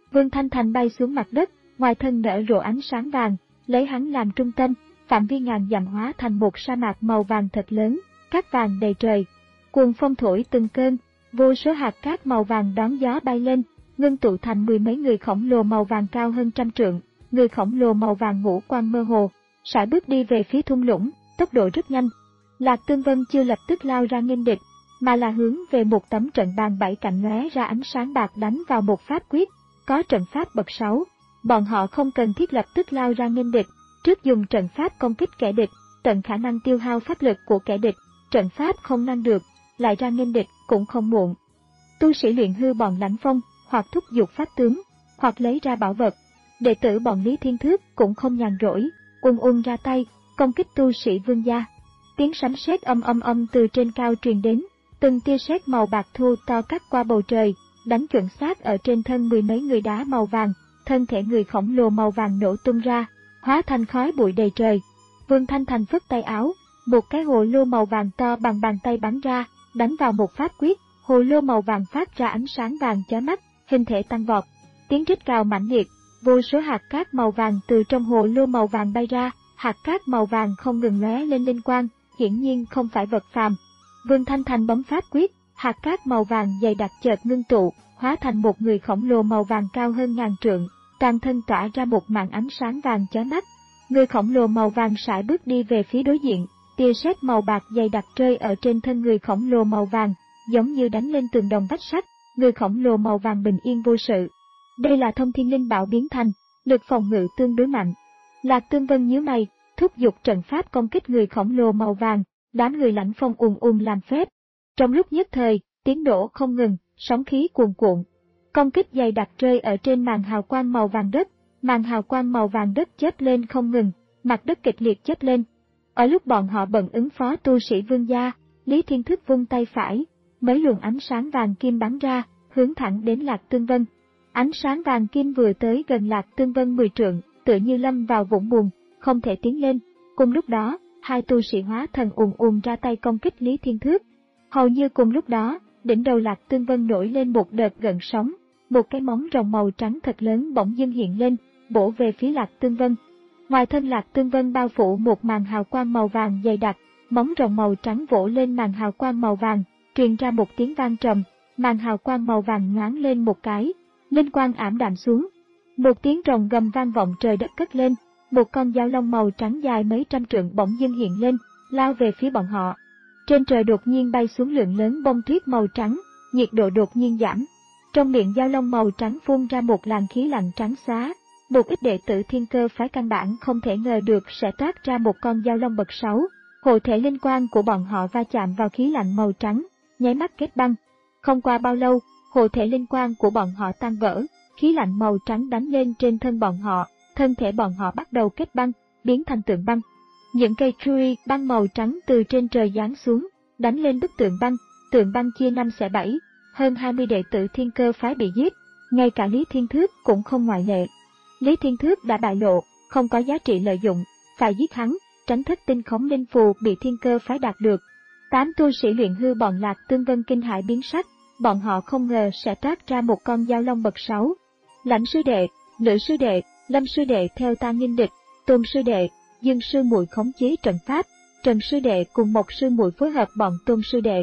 Vương Thanh Thành bay xuống mặt đất, ngoài thân nở rộ ánh sáng vàng, lấy hắn làm trung tâm, phạm vi ngàn dặm hóa thành một sa mạc màu vàng thật lớn, cát vàng đầy trời. Cuồng phong thổi từng cơn, vô số hạt cát màu vàng đón gió bay lên, ngưng tụ thành mười mấy người khổng lồ màu vàng cao hơn trăm trượng. Người khổng lồ màu vàng ngũ quan mơ hồ, sải bước đi về phía thung lũng, tốc độ rất nhanh. Lạc Tương Vân chưa lập tức lao ra nghênh địch, mà là hướng về một tấm trận bàn bảy cạnh lóe ra ánh sáng bạc đánh vào một pháp quyết, có trận pháp bậc sáu. Bọn họ không cần thiết lập tức lao ra nghênh địch, trước dùng trận pháp công kích kẻ địch, tận khả năng tiêu hao pháp lực của kẻ địch, trận pháp không ngăn được, lại ra nghênh địch cũng không muộn. Tu sĩ luyện hư bọn Lãnh Phong, hoặc thúc giục pháp tướng, hoặc lấy ra bảo vật. Đệ tử bọn Lý Thiên Thước cũng không nhàn rỗi, ung ung ra tay, công kích tu sĩ Vương gia. Tiếng sấm sét âm âm âm từ trên cao truyền đến, từng tia sét màu bạc thu to cắt qua bầu trời, đánh chuẩn xác ở trên thân mười mấy người đá màu vàng, thân thể người khổng lồ màu vàng nổ tung ra, hóa thành khói bụi đầy trời. Vương Thanh Thành phất tay áo, một cái hồ lô màu vàng to bằng bàn tay bắn ra, đánh vào một pháp quyết, hồ lô màu vàng phát ra ánh sáng vàng chói mắt, hình thể tăng vọt. Tiếng rít gào mãnh liệt, vô số hạt cát màu vàng từ trong hồ lô màu vàng bay ra, hạt cát màu vàng không ngừng lóe lên linh quang, hiển nhiên không phải vật phàm. Vương Thanh Thành bấm pháp quyết, hạt cát màu vàng dày đặc chợt ngưng tụ, hóa thành một người khổng lồ màu vàng cao hơn ngàn trượng, toàn thân tỏa ra một màn ánh sáng vàng chói mắt. Người khổng lồ màu vàng sải bước đi về phía đối diện, tia sét màu bạc dày đặc rơi ở trên thân người khổng lồ màu vàng, giống như đánh lên tường đồng vách sắt. Người khổng lồ màu vàng bình yên vô sự. Đây là thông thiên linh bảo biến thành, lực phòng ngự tương đối mạnh. Lạc Tương Vân nhíu mày, thúc giục trận pháp công kích người khổng lồ màu vàng, đám người Lãnh Phong ùn ùn làm phép. Trong lúc nhất thời, tiếng nổ không ngừng, sóng khí cuồn cuộn. Công kích dày đặc rơi ở trên màn hào quang màu vàng đất, màn hào quang màu vàng đất chớp lên không ngừng, mặt đất kịch liệt chớp lên. Ở lúc bọn họ bận ứng phó tu sĩ Vương gia, Lý Thiên Thức vung tay phải, mấy luồng ánh sáng vàng kim bắn ra, hướng thẳng đến Lạc Tương Vân. Ánh sáng vàng kim vừa tới gần Lạc Tương Vân mười trượng, tựa như lâm vào vũng bùn, không thể tiến lên. Cùng lúc đó, hai tu sĩ hóa thần ùn ùn ra tay công kích Lý Thiên Thước. Hầu như cùng lúc đó, đỉnh đầu Lạc Tương Vân nổi lên một đợt gợn sóng, một cái móng rồng màu trắng thật lớn bỗng dưng hiện lên, bổ về phía Lạc Tương Vân. Ngoài thân Lạc Tương Vân bao phủ một màn hào quang màu vàng dày đặc, móng rồng màu trắng vỗ lên màn hào quang màu vàng, truyền ra một tiếng vang trầm, màn hào quang màu vàng nhoáng lên một cái, linh quang ảm đạm xuống. Một tiếng rồng gầm vang vọng trời đất cất lên, một con dao long màu trắng dài mấy trăm trượng bỗng dưng hiện lên, lao về phía bọn họ. Trên trời đột nhiên bay xuống lượng lớn bông tuyết màu trắng, nhiệt độ đột nhiên giảm. Trong miệng dao long màu trắng phun ra một làn khí lạnh trắng xóa. Một ít đệ tử Thiên Cơ phái căn bản không thể ngờ được sẽ toát ra một con dao long bậc sáu. Hộ thể linh quang của bọn họ va chạm vào khí lạnh màu trắng, nháy mắt kết băng. Không qua bao lâu, hộ thể linh quang của bọn họ tan vỡ, khí lạnh màu trắng đánh lên trên thân bọn họ, thân thể bọn họ bắt đầu kết băng, biến thành tượng băng. Những cây trui băng màu trắng từ trên trời giáng xuống, đánh lên bức tượng băng, tượng băng chia năm xẻ bảy, hơn hai mươi đệ tử Thiên Cơ phái bị giết, ngay cả Lý Thiên Thước cũng không ngoại lệ. Lý Thiên Thước đã bại lộ, không có giá trị lợi dụng, phải giết hắn, tránh thất tinh khống linh phù bị Thiên Cơ phái đạt được. Tám tu sĩ luyện hư bọn Lạc Tương Vân kinh hãi biến sắc, bọn họ không ngờ sẽ toát ra một con dao long bậc sáu. Lãnh sư đệ, Lữ sư đệ, Lâm sư đệ theo ta nghênh địch, Tôn sư đệ, Dương sư muội khống chế trận pháp, Trần sư đệ cùng Mộc sư muội phối hợp bọn Tôn sư đệ.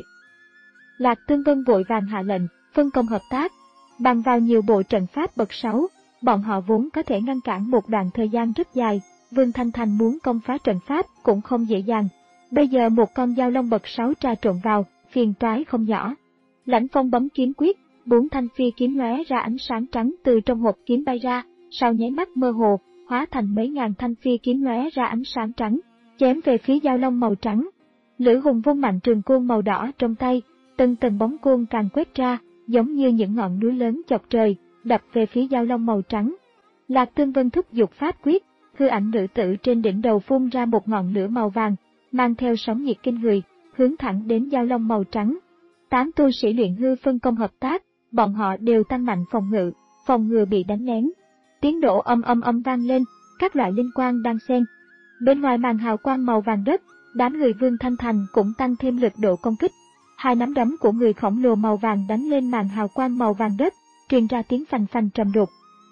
Lạc Tương Vân vội vàng hạ lệnh, phân công hợp tác, bằng vào nhiều bộ trận pháp bậc sáu, bọn họ vốn có thể ngăn cản một đoạn thời gian rất dài. Vương Thanh Thành muốn công phá trận pháp cũng không dễ dàng. Bây giờ một con dao long bậc sáu trà trộn vào, phiền toái không nhỏ. Lãnh Phong bấm kiếm quyết, bốn thanh phi kiếm lóe ra ánh sáng trắng từ trong hộp kiếm bay ra, sau nháy mắt mơ hồ, hóa thành mấy ngàn thanh phi kiếm lóe ra ánh sáng trắng, chém về phía dao long màu trắng. Lữ Hùng vung mạnh trường côn màu đỏ trong tay, từng tầng bóng côn càng quét ra, giống như những ngọn núi lớn chọc trời, đập về phía dao long màu trắng. Lạc Tương Vân thúc giục pháp quyết, hư ảnh nữ tử trên đỉnh đầu phun ra một ngọn lửa màu vàng, mang theo sóng nhiệt kinh người, hướng thẳng đến dao long màu trắng. Tám tu sĩ luyện hư phân công hợp tác, bọn họ đều tăng mạnh phòng ngự, phòng ngừa bị đánh lén. Tiếng nổ âm âm âm vang lên, các loại linh quang đang xen. Bên ngoài màn hào quang màu vàng đất, đám người Vương Thanh Thành cũng tăng thêm lực độ công kích. Hai nắm đấm của người khổng lồ màu vàng đánh lên màn hào quang màu vàng đất, truyền ra tiếng phành phành trầm đục.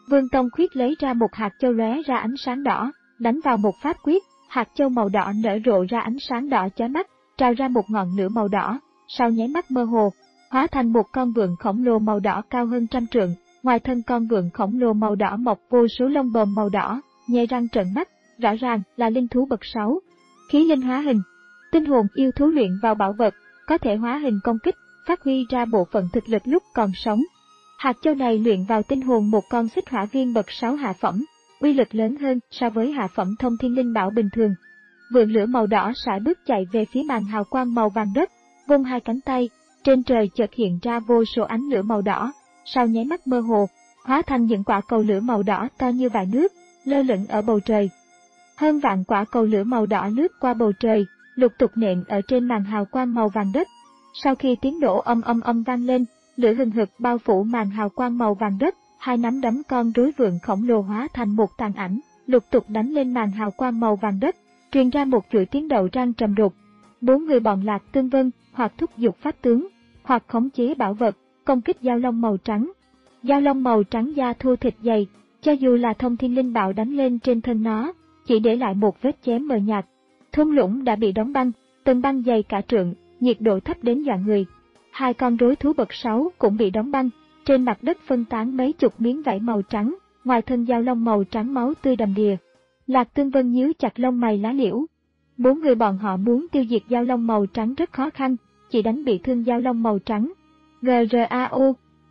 Vương Tông Khuyết lấy ra một hạt châu lóe ra ánh sáng đỏ, đánh vào một pháp quyết, hạt châu màu đỏ nở rộ ra ánh sáng đỏ chói mắt, trào ra một ngọn lửa màu đỏ, sau nháy mắt mơ hồ, hóa thành một con vượn khổng lồ màu đỏ cao hơn trăm trượng. Ngoài thân con vượn khổng lồ màu đỏ mọc vô số lông bờm màu đỏ, nhe răng trợn mắt, rõ ràng là linh thú bậc sáu. Khí linh hóa hình, tinh hồn yêu thú luyện vào bảo vật, có thể hóa hình công kích, phát huy ra bộ phận thực lực lúc còn sống. Hạt châu này luyện vào tinh hồn một con xích hỏa viên bậc sáu hạ phẩm, uy lực lớn hơn so với hạ phẩm thông thiên linh bảo bình thường. Vượn lửa màu đỏ sải bước chạy về phía màn hào quang màu vàng đất, vung hai cánh tay, trên trời chợt hiện ra vô số ánh lửa màu đỏ, sau nháy mắt mơ hồ, hóa thành những quả cầu lửa màu đỏ to như vại nước, lơ lửng ở bầu trời. Hơn vạn quả cầu lửa màu đỏ lướt qua bầu trời, lục tục nện ở trên màn hào quang màu vàng đất. Sau khi tiếng nổ âm âm âm vang lên, lửa hừng hực bao phủ màn hào quang màu vàng đất, hai nắm đấm con rối vượn khổng lồ hóa thành một tàn ảnh, lục tục đánh lên màn hào quang màu vàng đất, truyền ra một chuỗi tiếng đầu răng trầm đục. Bốn người bọn Lạc Tương Vân hoặc thúc giục pháp tướng, hoặc khống chế bảo vật, công kích dao long màu trắng. Dao long màu trắng da thô thịt dày, cho dù là thông thiên linh bảo đánh lên trên thân nó, chỉ để lại một vết chém mờ nhạt. Thung lũng đã bị đóng băng, tầng băng dày cả trượng, nhiệt độ thấp đến dọa người. Hai con rối thú bậc sáu cũng bị đóng băng, trên mặt đất phân tán mấy chục miếng vảy màu trắng, ngoài thân dao long màu trắng máu tươi đầm đìa. Lạc Tương Vân nhíu chặt lông mày lá liễu. Bốn người bọn họ muốn tiêu diệt dao long màu trắng rất khó khăn, chỉ đánh bị thương dao long màu trắng. Grao.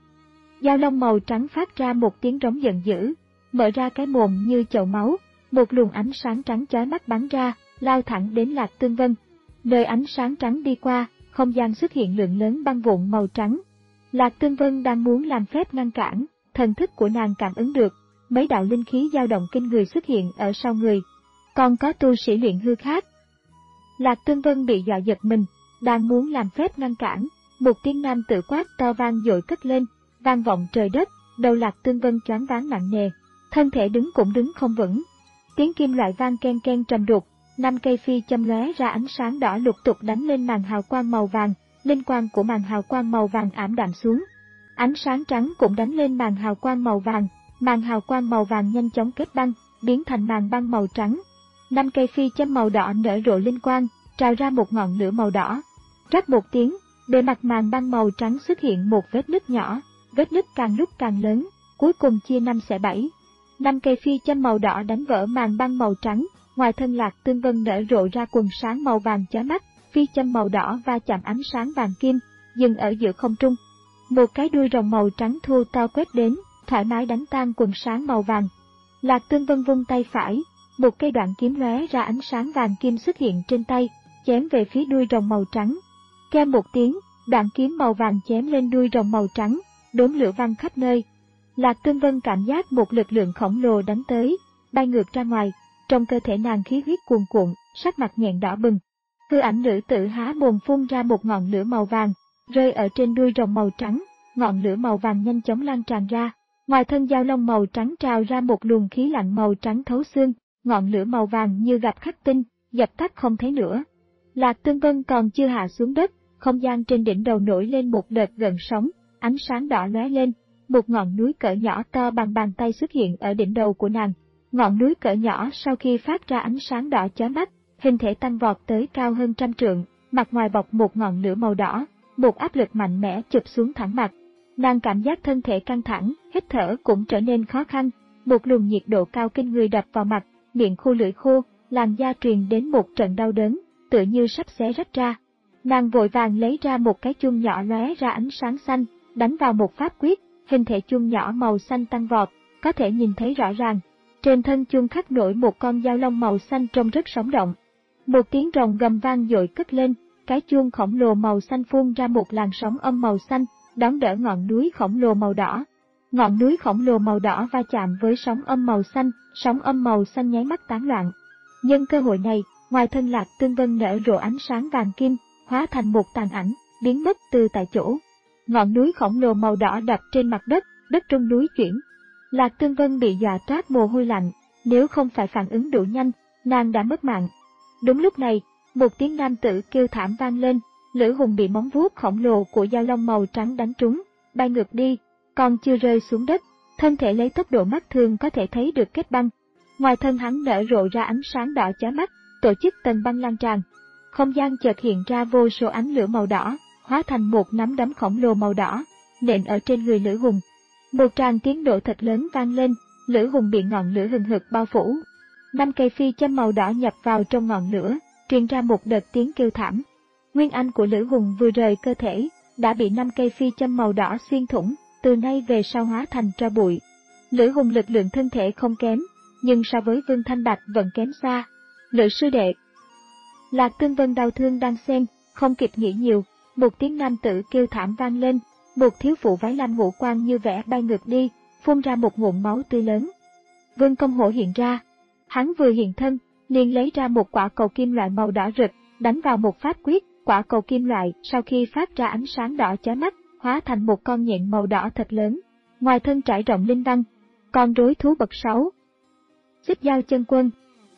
Dao long màu trắng phát ra một tiếng rống giận dữ, mở ra cái mồm như chậu máu, một luồng ánh sáng trắng chói mắt bắn ra, lao thẳng đến Lạc Tương Vân. Nơi ánh sáng trắng đi qua, không gian xuất hiện lượng lớn băng vụn màu trắng. Lạc Tương Vân đang muốn làm phép ngăn cản, thần thức của nàng cảm ứng được, mấy đạo linh khí dao động kinh người xuất hiện ở sau người. Còn có tu sĩ luyện hư khác. Lạc Tương Vân bị dọa giật mình, đang muốn làm phép ngăn cản, một tiếng nam tự quát to vang dội cất lên, vang vọng trời đất, đầu Lạc Tương Vân choáng váng nặng nề, thân thể đứng cũng đứng không vững. Tiếng kim loại vang ken ken trầm đục, năm cây phi châm lóe ra ánh sáng đỏ lục tục đánh lên màn hào quang màu vàng, linh quang của màn hào quang màu vàng ảm đạm xuống. Ánh sáng trắng cũng đánh lên màn hào quang màu vàng, màn hào quang màu vàng nhanh chóng kết băng, biến thành màn băng màu trắng. Năm cây phi châm màu đỏ nở rộ linh quang, trào ra một ngọn lửa màu đỏ. Rắc một tiếng, bề mặt màn băng màu trắng xuất hiện một vết nứt nhỏ, vết nứt càng lúc càng lớn, cuối cùng chia năm xẻ bảy. Năm cây phi châm màu đỏ đánh vỡ màn băng màu trắng, ngoài thân Lạc Tương Vân nở rộ ra quần sáng màu vàng chói mắt, phi châm màu đỏ va chạm ánh sáng vàng kim, dừng ở giữa không trung. Một cái đuôi rồng màu trắng thô to quét đến, thoải mái đánh tan quần sáng màu vàng. Lạc Tương Vân vung tay phải, một cây đoạn kiếm lóe ra ánh sáng vàng kim xuất hiện trên tay, chém về phía đuôi rồng màu trắng. Kêu một tiếng, đoạn kiếm màu vàng chém lên đuôi rồng màu trắng, đốm lửa văng khắp nơi. Lạc Tương Vân cảm giác một lực lượng khổng lồ đánh tới, bay ngược ra ngoài, trong cơ thể nàng khí huyết cuồn cuộn, sắc mặt nhẹn đỏ bừng. Hư ảnh nữ tử há mồm phun ra một ngọn lửa màu vàng, rơi ở trên đuôi rồng màu trắng, ngọn lửa màu vàng nhanh chóng lan tràn ra. Ngoài thân dao long màu trắng trào ra một luồng khí lạnh màu trắng thấu xương, ngọn lửa màu vàng như gặp khắc tinh, dập tắt không thấy nữa. Lạc Tương Vân còn chưa hạ xuống đất, không gian trên đỉnh đầu nổi lên một đợt gợn sóng, ánh sáng đỏ lóe lên, một ngọn núi cỡ nhỏ to bằng bàn tay xuất hiện ở đỉnh đầu của nàng. Ngọn núi cỡ nhỏ sau khi phát ra ánh sáng đỏ chói mắt, hình thể tăng vọt tới cao hơn trăm trượng, mặt ngoài bọc một ngọn lửa màu đỏ, một áp lực mạnh mẽ chụp xuống thẳng mặt. Nàng cảm giác thân thể căng thẳng, hít thở cũng trở nên khó khăn, một luồng nhiệt độ cao kinh người đập vào mặt, miệng khô lưỡi khô, làn da truyền đến một trận đau đớn, tựa như sắp xé rách ra. Nàng vội vàng lấy ra một cái chuông nhỏ lóe ra ánh sáng xanh, đánh vào một pháp quyết, hình thể chuông nhỏ màu xanh tăng vọt, có thể nhìn thấy rõ ràng. Trên thân chuông khắc nổi một con dao long màu xanh trông rất sống động. Một tiếng rồng gầm vang dội cất lên, cái chuông khổng lồ màu xanh phun ra một làn sóng âm màu xanh, đón đỡ ngọn núi khổng lồ màu đỏ. Ngọn núi khổng lồ màu đỏ va chạm với sóng âm màu xanh, sóng âm màu xanh nháy mắt tán loạn. Nhân cơ hội này, ngoài thân Lạc Tương Vân nở rộ ánh sáng vàng kim, hóa thành một tàn ảnh, biến mất từ tại chỗ. Ngọn núi khổng lồ màu đỏ đập trên mặt đất, đất trong núi chuyển. Lạc Tương Vân bị dọa toát mồ hôi lạnh, nếu không phải phản ứng đủ nhanh, nàng đã mất mạng. Đúng lúc này, một tiếng nam tử kêu thảm vang lên, Lữ Hùng bị móng vuốt khổng lồ của dao long màu trắng đánh trúng, bay ngược đi, còn chưa rơi xuống đất, thân thể lấy tốc độ mắt thường có thể thấy được kết băng. Ngoài thân hắn nở rộ ra ánh sáng đỏ chói mắt, tổ chức tầng băng lan tràn. Không gian chợt hiện ra vô số ánh lửa màu đỏ, hóa thành một nắm đấm khổng lồ màu đỏ, nện ở trên người Lữ Hùng. Một tràng tiếng nổ thật lớn vang lên, Lữ Hùng bị ngọn lửa hừng hực bao phủ. Năm cây phi châm màu đỏ nhập vào trong ngọn lửa, truyền ra một đợt tiếng kêu thảm. Nguyên anh của Lữ Hùng vừa rời cơ thể, đã bị năm cây phi châm màu đỏ xuyên thủng, từ nay về sau hóa thành tro bụi. Lữ Hùng lực lượng thân thể không kém, nhưng so với Vương Thanh Bạch vẫn kém xa. Lữ sư đệ. Lạc Tương Vân đau thương đang xen, không kịp nghĩ nhiều, một tiếng nam tử kêu thảm vang lên, một thiếu phụ váy lam ngũ quan như vẽ bay ngược đi, phun ra một ngụm máu tươi lớn. Vương Công Hổ hiện ra, hắn vừa hiện thân, liền lấy ra một quả cầu kim loại màu đỏ rực, đánh vào một pháp quyết. Quả cầu kim loại sau khi phát ra ánh sáng đỏ chói mắt, hóa thành một con nhện màu đỏ thật lớn, ngoài thân trải rộng linh văn. Con rối thú bậc sáu. Xích Dao Chân Quân.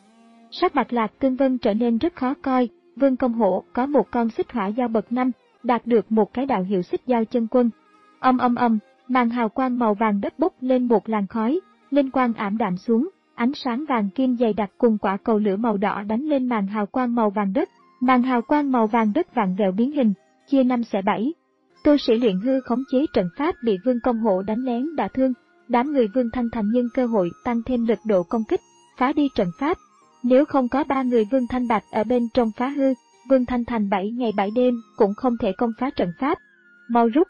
Sắc mặt Lạc Tương Vân trở nên rất khó coi. Vương Công Hổ có một con xích hỏa dao bậc năm, đạt được một cái đạo hiệu Xích Dao Chân Quân. Âm âm âm, màn hào quang màu vàng đất bốc lên một làn khói, linh quang ảm đạm xuống, ánh sáng vàng kim dày đặc cùng quả cầu lửa màu đỏ đánh lên màn hào quang màu vàng đất. Màn hào quang màu vàng đất vặn vẹo biến hình, chia năm xẻ bảy. Tu sĩ luyện hư khống chế trận pháp bị Vương Công Hổ đánh lén đả thương, đám người Vương Thanh Thành nhân cơ hội tăng thêm lực độ công kích, phá đi trận pháp. Nếu không có ba người Vương Thanh Bạch ở bên trong phá hư, Vương Thanh Thành bảy ngày bảy đêm cũng không thể công phá trận pháp. Mau rút.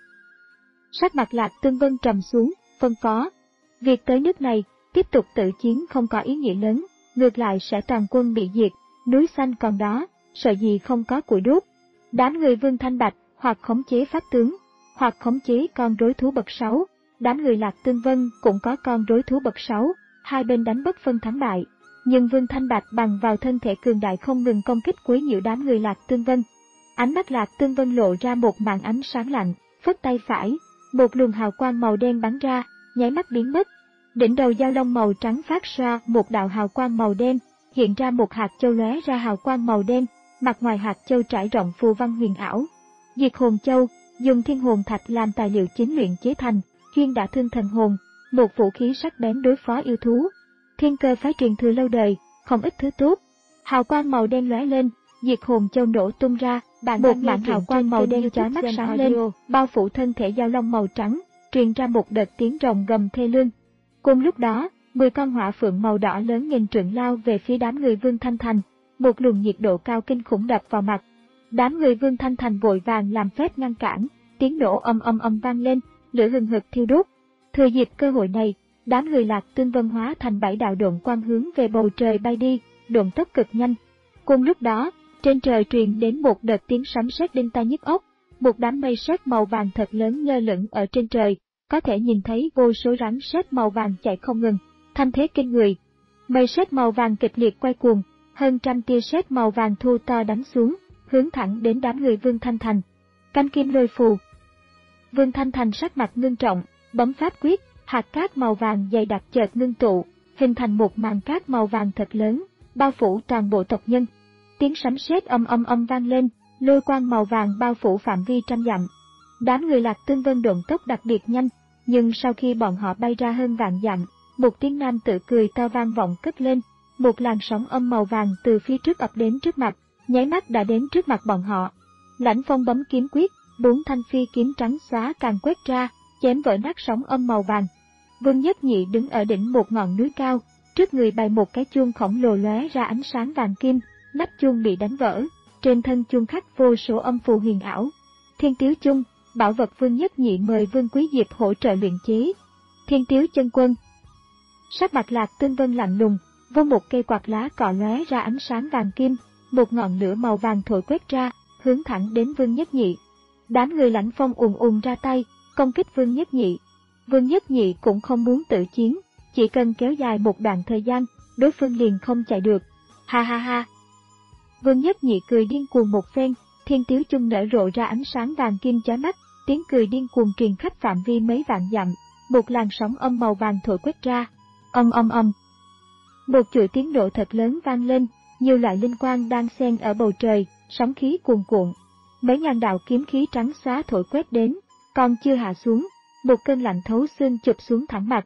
Sắc mặt Lạc Tương Vân trầm xuống, phân phó. Việc tới nước này, tiếp tục tự chiến không có ý nghĩa lớn, ngược lại sẽ toàn quân bị diệt, núi xanh còn đó, sợ gì không có củi đốt. Đám người Vương Thanh Bạch hoặc khống chế pháp tướng, hoặc khống chế con rối thú bậc sáu. Đám người Lạc Tương Vân cũng có con rối thú bậc sáu, hai bên đánh bất phân thắng bại. Nhưng Vương Thanh Bạch bằng vào thân thể cường đại không ngừng công kích quấy nhiễu đám người Lạc Tương Vân. Ánh mắt Lạc Tương Vân lộ ra một màn ánh sáng lạnh, phất tay phải, một luồng hào quang màu đen bắn ra, nháy mắt biến mất. Đỉnh đầu dao long màu trắng phát ra một đạo hào quang màu đen, hiện ra một hạt châu lóe ra hào quang màu đen, mặt ngoài hạt châu trải rộng phù văn huyền ảo. Diệt hồn châu, dùng thiên hồn thạch làm tài liệu chính luyện chế thành, chuyên đả thương thần hồn, một vũ khí sắc bén đối phó yêu thú. Thiên Cơ phái truyền thừa lâu đời, không ít thứ tốt. Hào quang màu đen lóe lên, diệt hồn châu nổ tung ra, một mảng hào quang màu đen chói mắt sáng lên, bao phủ thân thể dao long màu trắng, truyền ra một đợt tiếng rồng gầm thê lương. Cùng lúc đó, mười con hỏa phượng màu đỏ lớn nghìn trượng lao về phía đám người Vương Thanh Thành, một luồng nhiệt độ cao kinh khủng đập vào mặt. Đám người Vương Thanh Thành vội vàng làm phép ngăn cản, tiếng nổ âm âm âm vang lên, lửa hừng hực thiêu đốt. Thừa dịp cơ hội này, đám người Lạc Tương Vân hóa thành bảy đạo độn quang hướng về bầu trời bay đi, độn tốc cực nhanh. Cùng lúc đó, trên trời truyền đến một đợt tiếng sấm sét đinh tai nhức óc, một đám mây sét màu vàng thật lớn lơ lửng ở trên trời, có thể nhìn thấy vô số rắn sét màu vàng chạy không ngừng, thanh thế kinh người. Mây sét màu vàng kịch liệt quay cuồng, hơn trăm tia sét màu vàng thu to đánh xuống, hướng thẳng đến đám người Vương Thanh Thành. Canh kim lôi phù. Vương Thanh Thành sắc mặt ngưng trọng, bấm pháp quyết, hạt cát màu vàng dày đặc chợt ngưng tụ, hình thành một màn cát màu vàng thật lớn, bao phủ toàn bộ tộc nhân. Tiếng sấm sét âm âm âm vang lên, lôi quang màu vàng bao phủ phạm vi trăm dặm. Đám người Lạc Tương Vân độn tốc đặc biệt nhanh, nhưng sau khi bọn họ bay ra hơn vạn dặm, một tiếng nam tự cười to vang vọng cất lên, một làn sóng âm màu vàng từ phía trước ập đến trước mặt, nháy mắt đã đến trước mặt bọn họ. Lãnh Phong bấm kiếm quyết, bốn thanh phi kiếm trắng xóa càng quét ra, chém vỡ nát sóng âm màu vàng. Vương Nhất Nhị đứng ở đỉnh một ngọn núi cao, trước người bày một cái chuông khổng lồ lóe ra ánh sáng vàng kim, nắp chuông bị đánh vỡ, trên thân chuông khắc vô số âm phù huyền ảo. Thiên Tiếu Chung, bảo vật Vương Nhất Nhị mời Vương Quý Diệp hỗ trợ luyện chế. Thiên Tiếu Chân Quân. Sắc mặt Lạc Tương Vân lạnh lùng, vô một cây quạt lá cọ lóe ra ánh sáng vàng kim, một ngọn lửa màu vàng thổi quét ra, hướng thẳng đến Vương Nhất Nhị. Đám người Lãnh Phong ùn ùn ra tay, công kích Vương Nhất Nhị. Vương Nhất Nhị cũng không muốn tự chiến, chỉ cần kéo dài một đoạn thời gian, đối phương liền không chạy được. Ha ha ha. Vương Nhất Nhị cười điên cuồng một phen, Thiên Tiếu Chung nở rộ ra ánh sáng vàng kim chói mắt, tiếng cười điên cuồng truyền khắp phạm vi mấy vạn dặm, một làn sóng âm màu vàng thổi quét ra. Âm âm âm. Một chuỗi tiếng nổ thật lớn vang lên, nhiều loại linh quang đang xen ở bầu trời, sóng khí cuồn cuộn. Mấy ngàn đạo kiếm khí trắng xóa thổi quét đến, còn chưa hạ xuống, một cơn lạnh thấu xương chụp xuống thẳng mặt,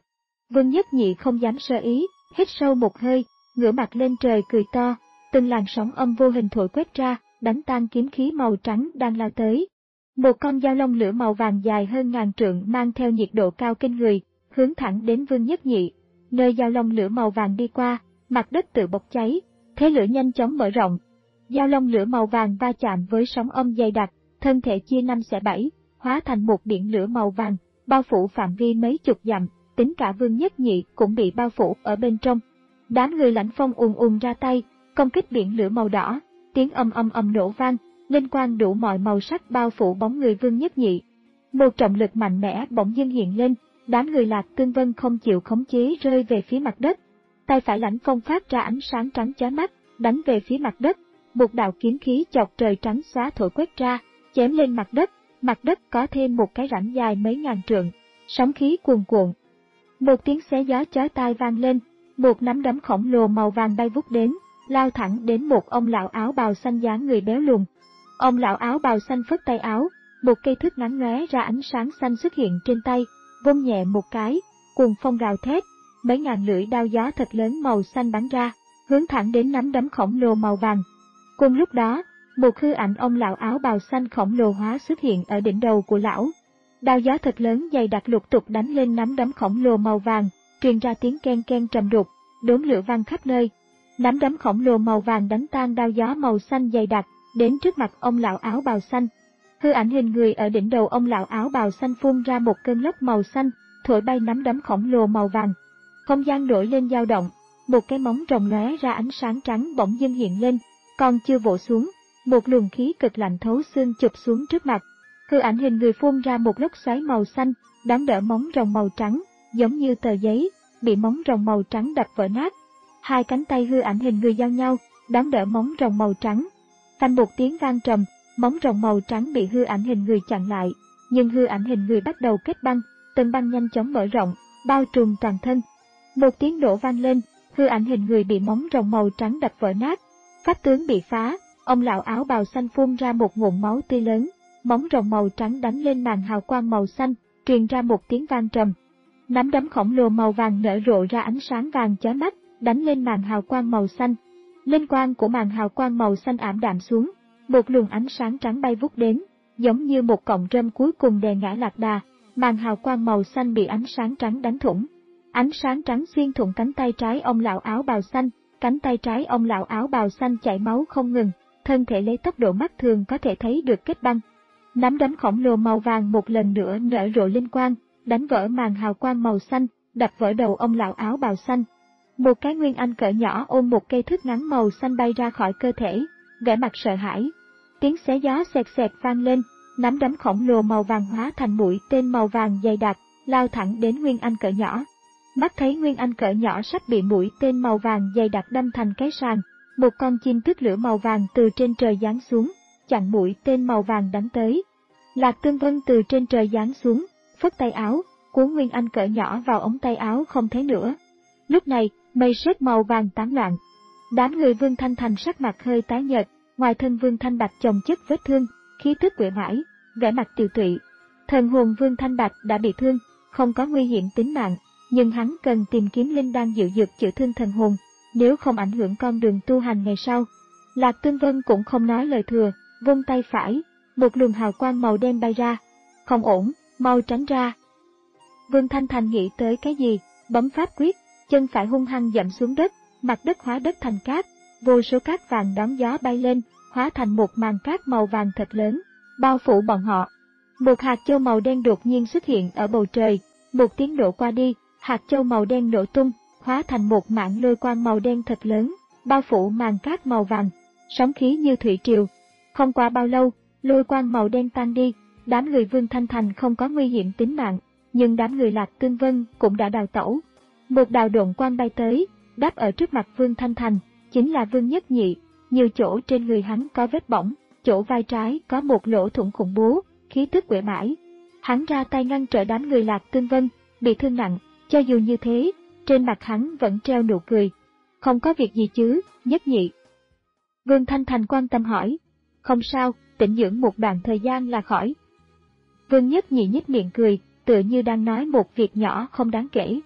Vương Nhất Nhị không dám sơ ý, hít sâu một hơi, ngửa mặt lên trời cười to, từng làn sóng âm vô hình thổi quét ra, đánh tan kiếm khí màu trắng đang lao tới. Một con dao long lửa màu vàng dài hơn ngàn trượng mang theo nhiệt độ cao kinh người, hướng thẳng đến Vương Nhất Nhị. Nơi dao long lửa màu vàng đi qua, mặt đất tự bốc cháy, thế lửa nhanh chóng mở rộng. Dao long lửa màu vàng va chạm với sóng âm dày đặc, thân thể chia năm xẻ bảy, hóa thành một biển lửa màu vàng, bao phủ phạm vi mấy chục dặm, tính cả Vương Nhất Nhị cũng bị bao phủ ở bên trong. Đám người Lãnh Phong ùn ùn ra tay, công kích biển lửa màu đỏ, tiếng âm âm âm nổ vang, linh quang đủ mọi màu sắc bao phủ bóng người Vương Nhất Nhị. Một trọng lực mạnh mẽ bỗng dưng hiện lên, đám người Lạc Tương Vân không chịu khống chế rơi về phía mặt đất. Tay phải Lãnh Phong phát ra ánh sáng trắng chói mắt, đánh về phía mặt đất. Một đạo kiếm khí chọc trời trắng xóa thổi quét ra, chém lên mặt đất, mặt đất có thêm một cái rãnh dài mấy ngàn trượng, sóng khí cuồn cuộn. Một tiếng xé gió chói tai vang lên, một nắm đấm khổng lồ màu vàng bay vút đến, lao thẳng đến một ông lão áo bào xanh dáng người béo lùn. Ông lão áo bào xanh phất tay áo, một cây thước ngắn lóe ra ánh sáng xanh xuất hiện trên tay, vung nhẹ một cái, cuồng phong gào thét, mấy ngàn lưỡi đao gió thật lớn màu xanh bắn ra, hướng thẳng đến nắm đấm khổng lồ màu vàng. Cùng lúc đó, một hư ảnh ông lão áo bào xanh khổng lồ hóa xuất hiện ở đỉnh đầu của lão. Đao gió thật lớn dày đặc lục tục đánh lên nắm đấm khổng lồ màu vàng, truyền ra tiếng ken ken trầm đục, đốm lửa vang khắp nơi. Nắm đấm khổng lồ màu vàng đánh tan đao gió màu xanh dày đặc, đến trước mặt ông lão áo bào xanh. Hư ảnh hình người ở đỉnh đầu ông lão áo bào xanh phun ra một cơn lốc màu xanh, thổi bay nắm đấm khổng lồ màu vàng. Không gian nổi lên dao động, một cái móng rồng lóe ra ánh sáng trắng bỗng dưng hiện lên, còn chưa vỗ xuống, một luồng khí cực lạnh thấu xương chụp xuống trước mặt. Hư ảnh hình người phun ra một lốc xoáy màu xanh, đón đỡ móng rồng màu trắng, giống như tờ giấy, bị móng rồng màu trắng đập vỡ nát. Hai cánh tay hư ảnh hình người giao nhau, đón đỡ móng rồng màu trắng. Thành một tiếng vang trầm, móng rồng màu trắng bị hư ảnh hình người chặn lại, nhưng hư ảnh hình người bắt đầu kết băng, tầng băng nhanh chóng mở rộng, bao trùm toàn thân. Một tiếng nổ vang lên, hư ảnh hình người bị móng rồng màu trắng đập vỡ nát. Pháp tướng bị phá, ông lão áo bào xanh phun ra một ngụm máu tươi lớn, móng rồng màu trắng đánh lên màn hào quang màu xanh, truyền ra một tiếng vang trầm. Nắm đấm khổng lồ màu vàng nở rộ ra ánh sáng vàng chói mắt, đánh lên màn hào quang màu xanh. Linh quang của màn hào quang màu xanh ảm đạm xuống, một luồng ánh sáng trắng bay vút đến, giống như một cọng rơm cuối cùng đè ngã lạc đà, màn hào quang màu xanh bị ánh sáng trắng đánh thủng. Ánh sáng trắng xuyên thủng cánh tay trái ông lão áo bào xanh, cánh tay trái ông lão áo bào xanh chảy máu không ngừng, thân thể lấy tốc độ mắt thường có thể thấy được kết băng. Nắm đấm khổng lồ màu vàng một lần nữa nở rộ linh quang, đánh vỡ màn hào quang màu xanh, đập vỡ đầu ông lão áo bào xanh. Một cái nguyên anh cỡ nhỏ ôm một cây thước ngắn màu xanh bay ra khỏi cơ thể, vẻ mặt sợ hãi. Tiếng xé gió xẹt xẹt vang lên, nắm đấm khổng lồ màu vàng hóa thành mũi tên màu vàng dày đặc, lao thẳng đến nguyên anh cỡ nhỏ. Mắt thấy nguyên anh cỡ nhỏ sắp bị mũi tên màu vàng dày đặc đâm thành cái sàng, một con chim tước lửa màu vàng từ trên trời giáng xuống, chặn mũi tên màu vàng đánh tới. Lạc Tương Vân từ trên trời giáng xuống, phất tay áo, cuốn nguyên anh cỡ nhỏ vào ống tay áo không thấy nữa. Lúc này, mây sét màu vàng tán loạn. Đám người Vương Thanh Thành sắc mặt hơi tái nhợt, ngoài thân Vương Thanh Bạch chồng chất vết thương, khí tức uể oải, vẻ mặt tiều tụy. Thần hồn Vương Thanh Bạch đã bị thương, không có nguy hiểm tính mạng, nhưng hắn cần tìm kiếm linh đan dự dược chữa thương thần hồn, nếu không ảnh hưởng con đường tu hành ngày sau. Lạc Tương Vân cũng không nói lời thừa, vung tay phải, một luồng hào quang màu đen bay ra. Không ổn, mau tránh ra. Vương Thanh Thành nghĩ tới cái gì, bấm pháp quyết, chân phải hung hăng dậm xuống đất, mặt đất hóa đất thành cát, vô số cát vàng đón gió bay lên, hóa thành một màn cát màu vàng thật lớn, bao phủ bọn họ. Một hạt châu màu đen đột nhiên xuất hiện ở bầu trời, một tiếng nổ qua đi, hạt châu màu đen nổ tung, hóa thành một mảng lôi quang màu đen thật lớn, bao phủ màn cát màu vàng, sóng khí như thủy triều. Không qua bao lâu, lôi quang màu đen tan đi, đám người Vương Thanh Thành không có nguy hiểm tính mạng, nhưng đám người Lạc Tương Vân cũng đã đào tẩu. Một đạo độn quang bay tới, đáp ở trước mặt Vương Thanh Thành, chính là Vương Nhất Nhị, nhiều chỗ trên người hắn có vết bỏng, chỗ vai trái có một lỗ thủng khủng bố, khí tức uể oải. Hắn ra tay ngăn trở đám người Lạc Tương Vân, bị thương nặng, cho dù như thế, trên mặt hắn vẫn treo nụ cười. Không có việc gì chứ, Nhất Nhị? Vương Thanh Thành quan tâm hỏi. Không sao, tĩnh dưỡng một đoạn thời gian là khỏi. Vương Nhất Nhị nhếch miệng cười, tựa như đang nói một việc nhỏ không đáng kể.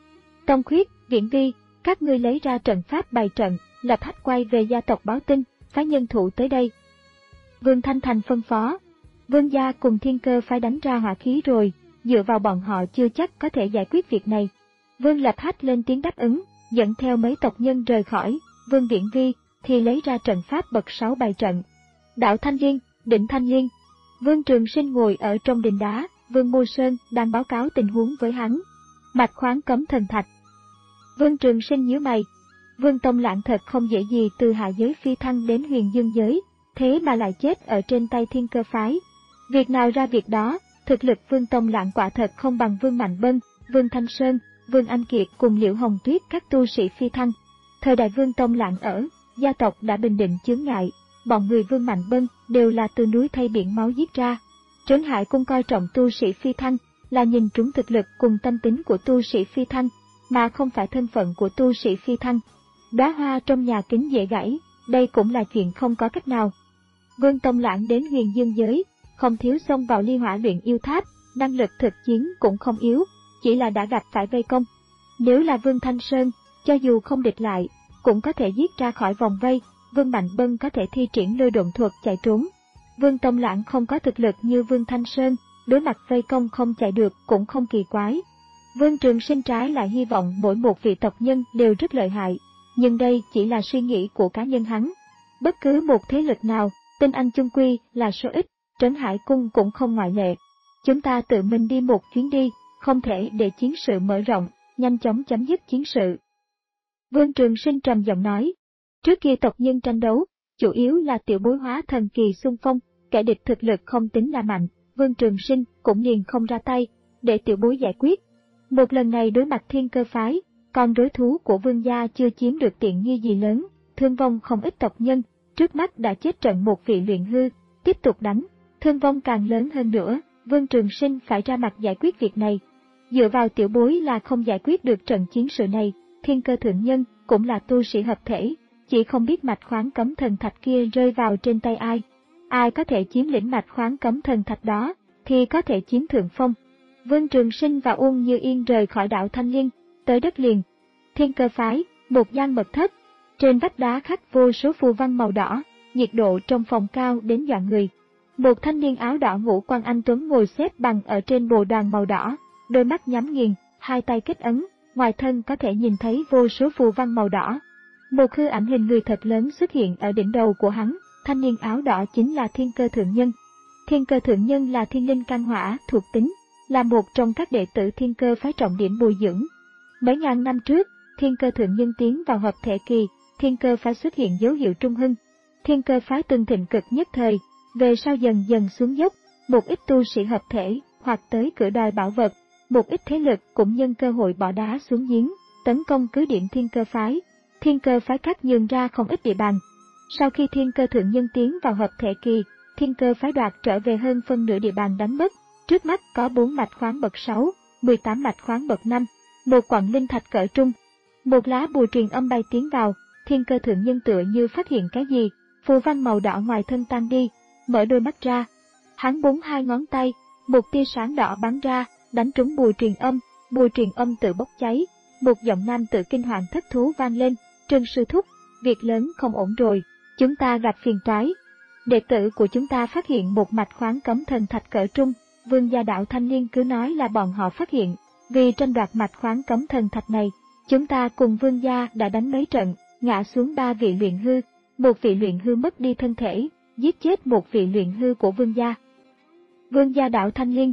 Tông Khuyết, Viễn Vi, các ngươi lấy ra trận pháp bày trận, lập hách quay về gia tộc báo tin, phái nhân thủ tới đây. Vương Thanh Thành phân phó. Vương gia cùng Thiên Cơ phái đánh ra hỏa khí rồi, dựa vào bọn họ chưa chắc có thể giải quyết việc này. Vương Lập Hách lên tiếng đáp ứng, dẫn theo mấy tộc nhân rời khỏi. Vương Viễn Vi thì lấy ra trận pháp bậc sáu bày trận. Đạo Thanh Liên, Đỉnh Thanh Liên. Vương Trường Sinh ngồi ở trong đình đá, Vương Mô Sơn đang báo cáo tình huống với hắn. Mạch khoáng cấm thần thạch. Vương Trường Sinh nhíu mày. Vương Tông Lãng thật không dễ gì từ hạ giới phi thăng đến huyền dương giới, thế mà lại chết ở trên tay Thiên Cơ phái. Việc nào ra việc đó, thực lực Vương Tông Lãng quả thật không bằng Vương Mạnh Bân, Vương Thanh Sơn, Vương Anh Kiệt cùng Liễu Hồng Tuyết các tu sĩ phi thăng. Thời đại Vương Tông Lãng ở, gia tộc đã bình định chướng ngại, bọn người Vương Mạnh Bân đều là từ núi thay biển máu giết ra. Trấn Hải Cung coi trọng tu sĩ phi thăng, là nhìn trúng thực lực cùng tâm tính của tu sĩ phi thăng, mà không phải thân phận của tu sĩ phi thăng. Đóa hoa trong nhà kính dễ gãy, đây cũng là chuyện không có cách nào. Vương Tông Lãng đến huyền dương giới, không thiếu xông vào ly hỏa luyện yêu tháp, năng lực thực chiến cũng không yếu, chỉ là đã gặp phải vây công. Nếu là Vương Thanh Sơn, cho dù không địch lại, cũng có thể giết ra khỏi vòng vây, Vương Mạnh Bân có thể thi triển lôi độn thuật chạy trốn. Vương Tông Lãng không có thực lực như Vương Thanh Sơn, đối mặt vây công không chạy được cũng không kỳ quái. Vương Trường Sinh trái lại hy vọng mỗi một vị tộc nhân đều rất lợi hại, nhưng đây chỉ là suy nghĩ của cá nhân hắn. Bất cứ một thế lực nào, tinh anh chung quy là số ít, Trấn Hải Cung cũng không ngoại lệ. Chúng ta tự mình đi một chuyến đi, không thể để chiến sự mở rộng, nhanh chóng chấm dứt chiến sự. Vương Trường Sinh trầm giọng nói, trước kia tộc nhân tranh đấu, chủ yếu là tiểu bối hóa thần kỳ xung phong, kẻ địch thực lực không tính là mạnh, Vương Trường Sinh cũng liền không ra tay, để tiểu bối giải quyết. Một lần này đối mặt Thiên Cơ phái, còn đối thú của Vương gia chưa chiếm được tiện nghi gì lớn, thương vong không ít tộc nhân, trước mắt đã chết trận một vị luyện hư, tiếp tục đánh, thương vong càng lớn hơn nữa, Vương Trường Sinh phải ra mặt giải quyết việc này. Dựa vào tiểu bối là không giải quyết được trận chiến sự này, Thiên Cơ thượng nhân cũng là tu sĩ hợp thể, chỉ không biết mạch khoáng cấm thần thạch kia rơi vào trên tay ai. Ai có thể chiếm lĩnh mạch khoáng cấm thần thạch đó, thì có thể chiếm thượng phong. Vương Trường Sinh và Uông Như Yên rời khỏi đạo Thanh Liên, tới đất liền. Thiên Cơ phái, một gian mật thất. Trên vách đá khắc vô số phù văn màu đỏ, nhiệt độ trong phòng cao đến dọa người. Một thanh niên áo đỏ ngũ quan anh tuấn ngồi xếp bằng ở trên bồ đoàn màu đỏ, đôi mắt nhắm nghiền, hai tay kết ấn, ngoài thân có thể nhìn thấy vô số phù văn màu đỏ. Một hư ảnh hình người thật lớn xuất hiện ở đỉnh đầu của hắn, thanh niên áo đỏ chính là Thiên Cơ thượng nhân. Thiên Cơ thượng nhân là thiên linh can hỏa thuộc tính, là một trong các đệ tử Thiên Cơ phái trọng điểm bồi dưỡng. Mấy ngàn năm trước, Thiên Cơ thượng nhân tiến vào hợp thể kỳ, Thiên Cơ phái xuất hiện dấu hiệu trung hưng. Thiên Cơ phái từng thịnh cực nhất thời, về sau dần dần xuống dốc, một ít tu sĩ hợp thể hoặc tới cửa đòi bảo vật, một ít thế lực cũng nhân cơ hội bỏ đá xuống giếng, tấn công cứ điểm Thiên Cơ phái. Thiên Cơ phái cắt nhường ra không ít địa bàn. Sau khi Thiên Cơ thượng nhân tiến vào hợp thể kỳ, Thiên Cơ phái đoạt trở về hơn phân nửa địa bàn đánh mất. Trước mắt có bốn mạch khoáng bậc sáu, mười tám mạch khoáng bậc năm, một quặng linh thạch cỡ trung. Một lá bùa truyền âm bay tiến vào, Thiên Cơ thượng nhân tựa như phát hiện cái gì, phù văn màu đỏ ngoài thân tan đi, mở đôi mắt ra. Hắn búng hai ngón tay, một tia sáng đỏ bắn ra, đánh trúng bùa truyền âm, bùa truyền âm tự bốc cháy. Một giọng nam tự kinh hoàng thất thú vang lên, Trân sư thúc, việc lớn không ổn rồi, chúng ta gặp phiền toái. Đệ tử của chúng ta phát hiện một mạch khoáng cấm thần thạch cỡ trung, Vương gia đạo Thanh Liên cứ nói là bọn họ phát hiện, vì tranh đoạt mạch khoáng cấm thần thạch này, chúng ta cùng Vương gia đã đánh mấy trận, ngã xuống ba vị luyện hư, một vị luyện hư mất đi thân thể, giết chết một vị luyện hư của Vương gia. Vương gia đạo Thanh Liên.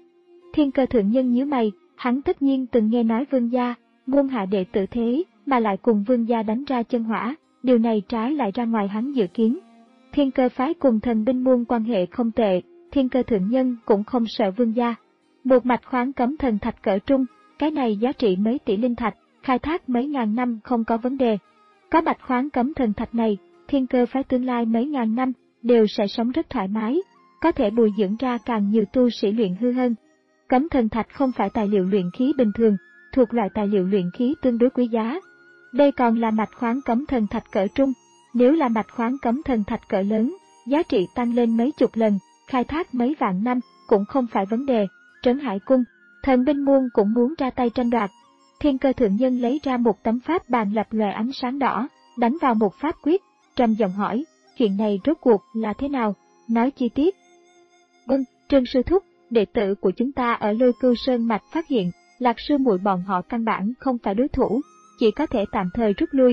Thiên Cơ thượng nhân nhíu mày, hắn tất nhiên từng nghe nói Vương gia, môn hạ đệ tử thế, mà lại cùng Vương gia đánh ra chân hỏa, điều này trái lại ra ngoài hắn dự kiến. Thiên Cơ phái cùng thần binh môn quan hệ không tệ, Thiên Cơ thượng nhân cũng không sợ Vương gia. Một mạch khoáng cấm thần thạch cỡ trung, cái này giá trị mấy tỷ linh thạch, khai thác mấy ngàn năm không có vấn đề. Có mạch khoáng cấm thần thạch này, Thiên Cơ phái tương lai mấy ngàn năm đều sẽ sống rất thoải mái, có thể bồi dưỡng ra càng nhiều tu sĩ luyện hư hơn. Cấm thần thạch không phải tài liệu luyện khí bình thường, thuộc loại tài liệu luyện khí tương đối quý giá. Đây còn là mạch khoáng cấm thần thạch cỡ trung, nếu là mạch khoáng cấm thần thạch cỡ lớn, giá trị tăng lên mấy chục lần, khai thác mấy vạn năm cũng không phải vấn đề. Trấn Hải Cung, thần binh môn cũng muốn ra tay tranh đoạt. Thiên Cơ Thượng Nhân lấy ra một tấm pháp bàn lập lòe ánh sáng đỏ, đánh vào một pháp quyết, trầm giọng hỏi, chuyện này rốt cuộc là thế nào, nói chi tiết. Vâng, Trương sư thúc, đệ tử của chúng ta ở Lôi Cưu Sơn Mạch phát hiện, Lạc sư muội bọn họ căn bản không phải đối thủ, chỉ có thể tạm thời rút lui.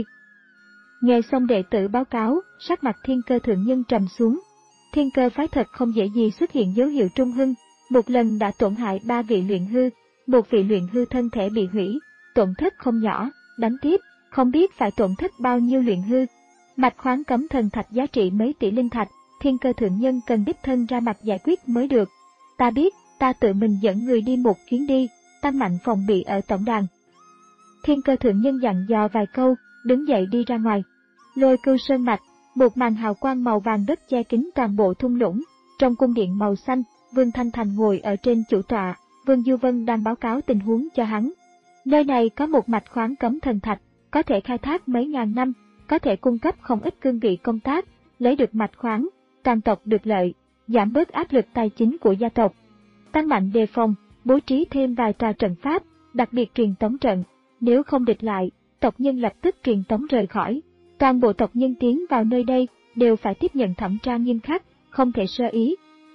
Nghe xong đệ tử báo cáo, sắc mặt Thiên Cơ Thượng Nhân trầm xuống. Thiên Cơ phái thật không dễ gì xuất hiện dấu hiệu trung hưng, một lần đã tổn hại ba vị luyện hư, một vị luyện hư thân thể bị hủy, tổn thất không nhỏ, đánh tiếp, không biết phải tổn thất bao nhiêu luyện hư. Mạch khoáng cấm thần thạch giá trị mấy tỷ linh thạch, Thiên Cơ Thượng Nhân cần đích thân ra mặt giải quyết mới được. Ta biết, ta tự mình dẫn người đi một chuyến đi, tăng mạnh phòng bị ở tổng đàn. Thiên Cơ Thượng Nhân dặn dò vài câu, đứng dậy đi ra ngoài. Lôi Cưu Sơn Mạch, một màn hào quang màu vàng đất che kín toàn bộ thung lũng. Trong cung điện màu xanh, Vương Thanh Thành ngồi ở trên chủ tọa, Vương Du Vân đang báo cáo tình huống cho hắn. Nơi này có một mạch khoáng cấm thần thạch, có thể khai thác mấy ngàn năm, có thể cung cấp không ít cương vị công tác, lấy được mạch khoáng, toàn tộc được lợi, giảm bớt áp lực tài chính của gia tộc. Tăng mạnh đề phòng, bố trí thêm vài tòa trận pháp, đặc biệt truyền tống trận, nếu không địch lại, tộc nhân lập tức truyền tống rời khỏi. Toàn bộ tộc nhân tiến vào nơi đây đều phải tiếp nhận thẩm tra nghiêm khắc, không thể sơ ý.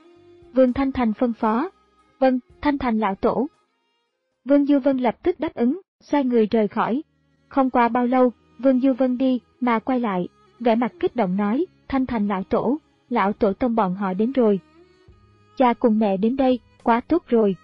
Vương Thanh Thành phân phó. Vâng, Thanh Thành lão tổ. Vương Du Vân lập tức đáp ứng, xoay người rời khỏi. Không qua bao lâu, Vương Du Vân đi, mà quay lại, vẻ mặt kích động nói, Thanh Thành lão tổ, lão tổ tông bọn họ đến rồi. Cha cùng mẹ đến đây, quá tốt rồi.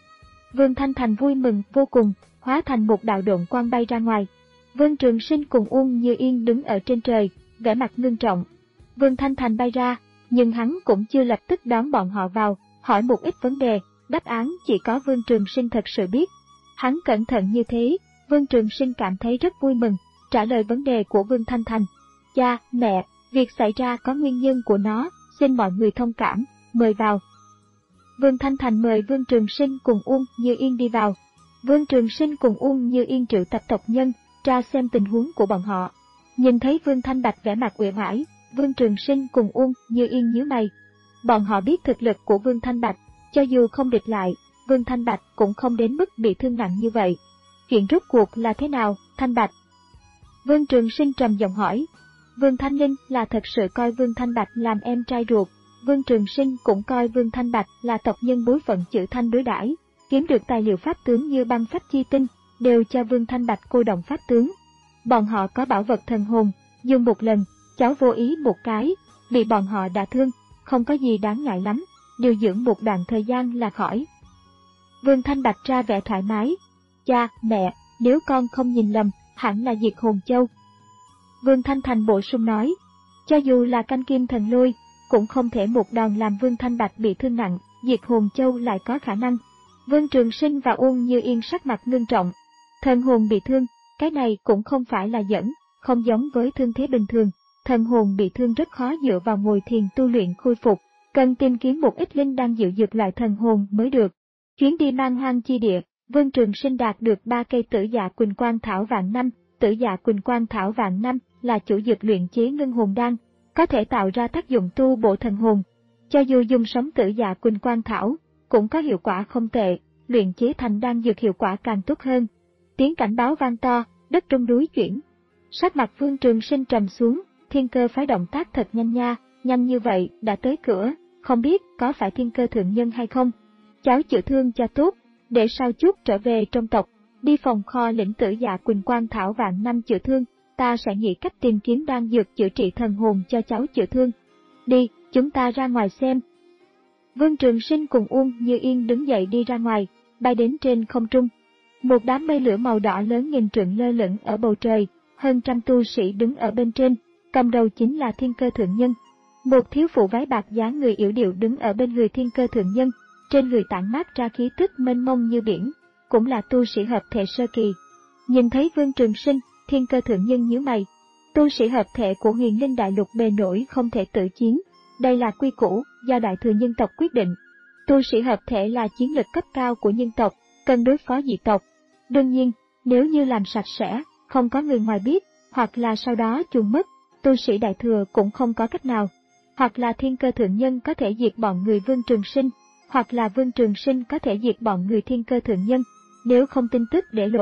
Vương Thanh Thành vui mừng vô cùng, hóa thành một đạo độn quang bay ra ngoài. Vương Trường Sinh cùng Uông Như Yên đứng ở trên trời, vẻ mặt ngưng trọng. Vương Thanh Thành bay ra, nhưng hắn cũng chưa lập tức đón bọn họ vào, hỏi một ít vấn đề, đáp án chỉ có Vương Trường Sinh thật sự biết. Hắn cẩn thận như thế, Vương Trường Sinh cảm thấy rất vui mừng, trả lời vấn đề của Vương Thanh Thành. Cha, mẹ, việc xảy ra có nguyên nhân của nó, xin mọi người thông cảm, mời vào. Vương Thanh Thành mời Vương Trường Sinh cùng Uông Như Yên đi vào. Vương Trường Sinh cùng Uông Như Yên triệu tập tộc nhân, tra xem tình huống của bọn họ. Nhìn thấy Vương Thanh Bạch vẻ mặt uể oải, Vương Trường Sinh cùng Uông Như Yên nhíu mày. Bọn họ biết thực lực của Vương Thanh Bạch, cho dù không địch lại, Vương Thanh Bạch cũng không đến mức bị thương nặng như vậy. Chuyện rốt cuộc là thế nào, Thanh Bạch? Vương Trường Sinh trầm giọng hỏi. Vương Thanh Linh là thật sự coi Vương Thanh Bạch làm em trai ruột. Vương Trường Sinh cũng coi Vương Thanh Bạch là tộc nhân bối phận chữ Thanh đối đãi, kiếm được tài liệu pháp tướng như băng phách chi tinh, đều cho Vương Thanh Bạch cô động pháp tướng. Bọn họ có bảo vật thần hồn, dùng một lần, cháu vô ý một cái, bị bọn họ đả thương, không có gì đáng ngại lắm, điều dưỡng một đoạn thời gian là khỏi. Vương Thanh Bạch ra vẻ thoải mái. Cha, mẹ, nếu con không nhìn lầm, hẳn là Diệt Hồn Châu. Vương Thanh Thành bổ sung nói, cho dù là canh kim thần lôi, cũng không thể một đòn làm Vương Thanh Bạch bị thương nặng, Diệt Hồn Châu lại có khả năng. Vương Trường Sinh và Uông Như Yên sắc mặt ngưng trọng. Thần hồn bị thương, cái này cũng không phải là giỡn, không giống với thương thế bình thường. Thần hồn bị thương rất khó dựa vào ngồi thiền tu luyện khôi phục, cần tìm kiếm một ít linh đan dịu dược lại thần hồn mới được. Chuyến đi man hoang chi địa, Vương Trường Sinh đạt được ba cây tử dạ Quỳnh Quang Thảo vạn năm. Tử dạ Quỳnh Quang Thảo vạn năm là chủ dược luyện chế ngân hồn đan, có thể tạo ra tác dụng tu bổ thần hồn. Cho dù dùng sống tử dạ Quỳnh Quang Thảo, cũng có hiệu quả không tệ, luyện chế thành đan dược hiệu quả càng tốt hơn. Tiếng cảnh báo vang to, đất rung núi chuyển. Sắc mặt Vương Trường Sinh trầm xuống, Thiên Cơ phái động tác thật nhanh nha, nhanh như vậy đã tới cửa, không biết có phải Thiên Cơ thượng nhân hay không. Cháu chữa thương cho tốt, để sau chút trở về trong tộc, đi phòng kho lĩnh tử dạ Quỳnh Quang Thảo vạn năm chữa thương, ta sẽ nghĩ cách tìm kiếm đan dược chữa trị thần hồn cho cháu chữa thương. Đi, chúng ta ra ngoài xem. Vương Trường Sinh cùng Uông Như Yên đứng dậy đi ra ngoài, bay đến trên không trung. Một đám mây lửa màu đỏ lớn nghìn trượng lơ lửng ở bầu trời, hơn trăm tu sĩ đứng ở bên trên, cầm đầu chính là Thiên Cơ thượng nhân. Một thiếu phụ váy bạc dáng người yểu điệu đứng ở bên người Thiên Cơ thượng nhân, trên người tản mát ra khí tức mênh mông như biển, cũng là tu sĩ hợp thể sơ kỳ. Nhìn thấy Vương Trường Sinh, Thiên Cơ thượng nhân nhíu mày. Tu sĩ hợp thể của Huyền Linh Đại Lục bề nổi không thể tự chiến, đây là quy củ do Đại Thừa nhân tộc quyết định. Tu sĩ hợp thể là chiến lực cấp cao của nhân tộc, cần đối phó dị tộc. Đương nhiên, nếu như làm sạch sẽ, không có người ngoài biết, hoặc là sau đó chuồn mất, tu sĩ Đại Thừa cũng không có cách nào. Hoặc là Thiên Cơ thượng nhân có thể diệt bọn người Vương Trường Sinh, hoặc là Vương Trường Sinh có thể diệt bọn người Thiên Cơ thượng nhân. Nếu không tin tức để lộ,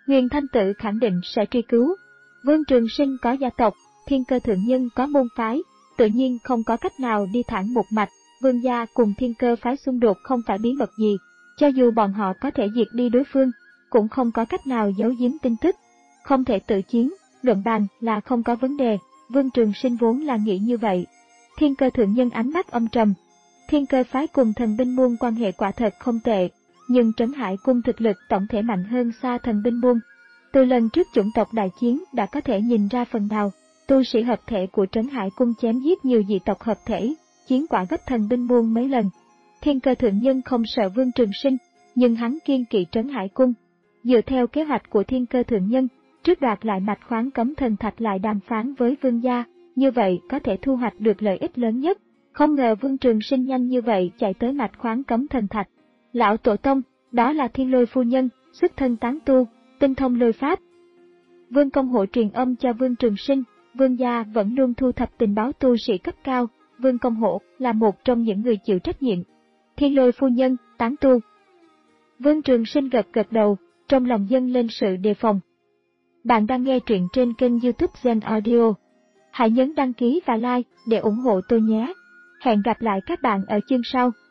Huyền Thanh Tự khẳng định sẽ truy cứu. Vương Trường Sinh có gia tộc, Thiên Cơ Thượng Nhân có môn phái, tự nhiên không có cách nào đi thẳng một mạch. Vương gia cùng Thiên Cơ phái xung đột không phải bí mật gì, cho dù bọn họ có thể diệt đi đối phương, cũng không có cách nào giấu giếm tin tức. Không thể tự chiến, luận bàn là không có vấn đề, Vương Trường Sinh vốn là nghĩ như vậy. Thiên Cơ Thượng Nhân ánh mắt âm trầm. Thiên Cơ phái cùng Thần Binh môn quan hệ quả thật không tệ, nhưng Trấn Hải cung thực lực tổng thể mạnh hơn xa Thần Binh môn. Từ lần trước chủng tộc đại chiến đã có thể nhìn ra phần nào, tu sĩ hợp thể của Trấn Hải cung chém giết nhiều dị tộc hợp thể, chiến quả gấp Thần Binh môn mấy lần. Thiên Cơ Thượng Nhân không sợ Vương Trường Sinh, nhưng hắn kiên kỵ Trấn Hải cung. Dựa theo kế hoạch của Thiên Cơ Thượng Nhân, trước đoạt lại mạch khoáng cấm thần thạch lại đàm phán với Vương gia, như vậy có thể thu hoạch được lợi ích lớn nhất. Không ngờ Vương Trường Sinh nhanh như vậy chạy tới mạch khoáng cấm thần thạch. Lão tổ tông, đó là Thiên Lôi phu nhân, xuất thân tán tu, tinh thông lôi pháp. Vương Công Hộ truyền âm cho Vương Trường Sinh, Vương gia vẫn luôn thu thập tình báo tu sĩ cấp cao, Vương Công Hộ là một trong những người chịu trách nhiệm. Thiên Lôi phu nhân, tán tu. Vương Trường Sinh gật gật đầu, trong lòng dâng lên sự đề phòng. Bạn đang nghe truyện trên kênh YouTube Zen Audio. Hãy nhấn đăng ký và like để ủng hộ tôi nhé. Hẹn gặp lại các bạn ở chương sau.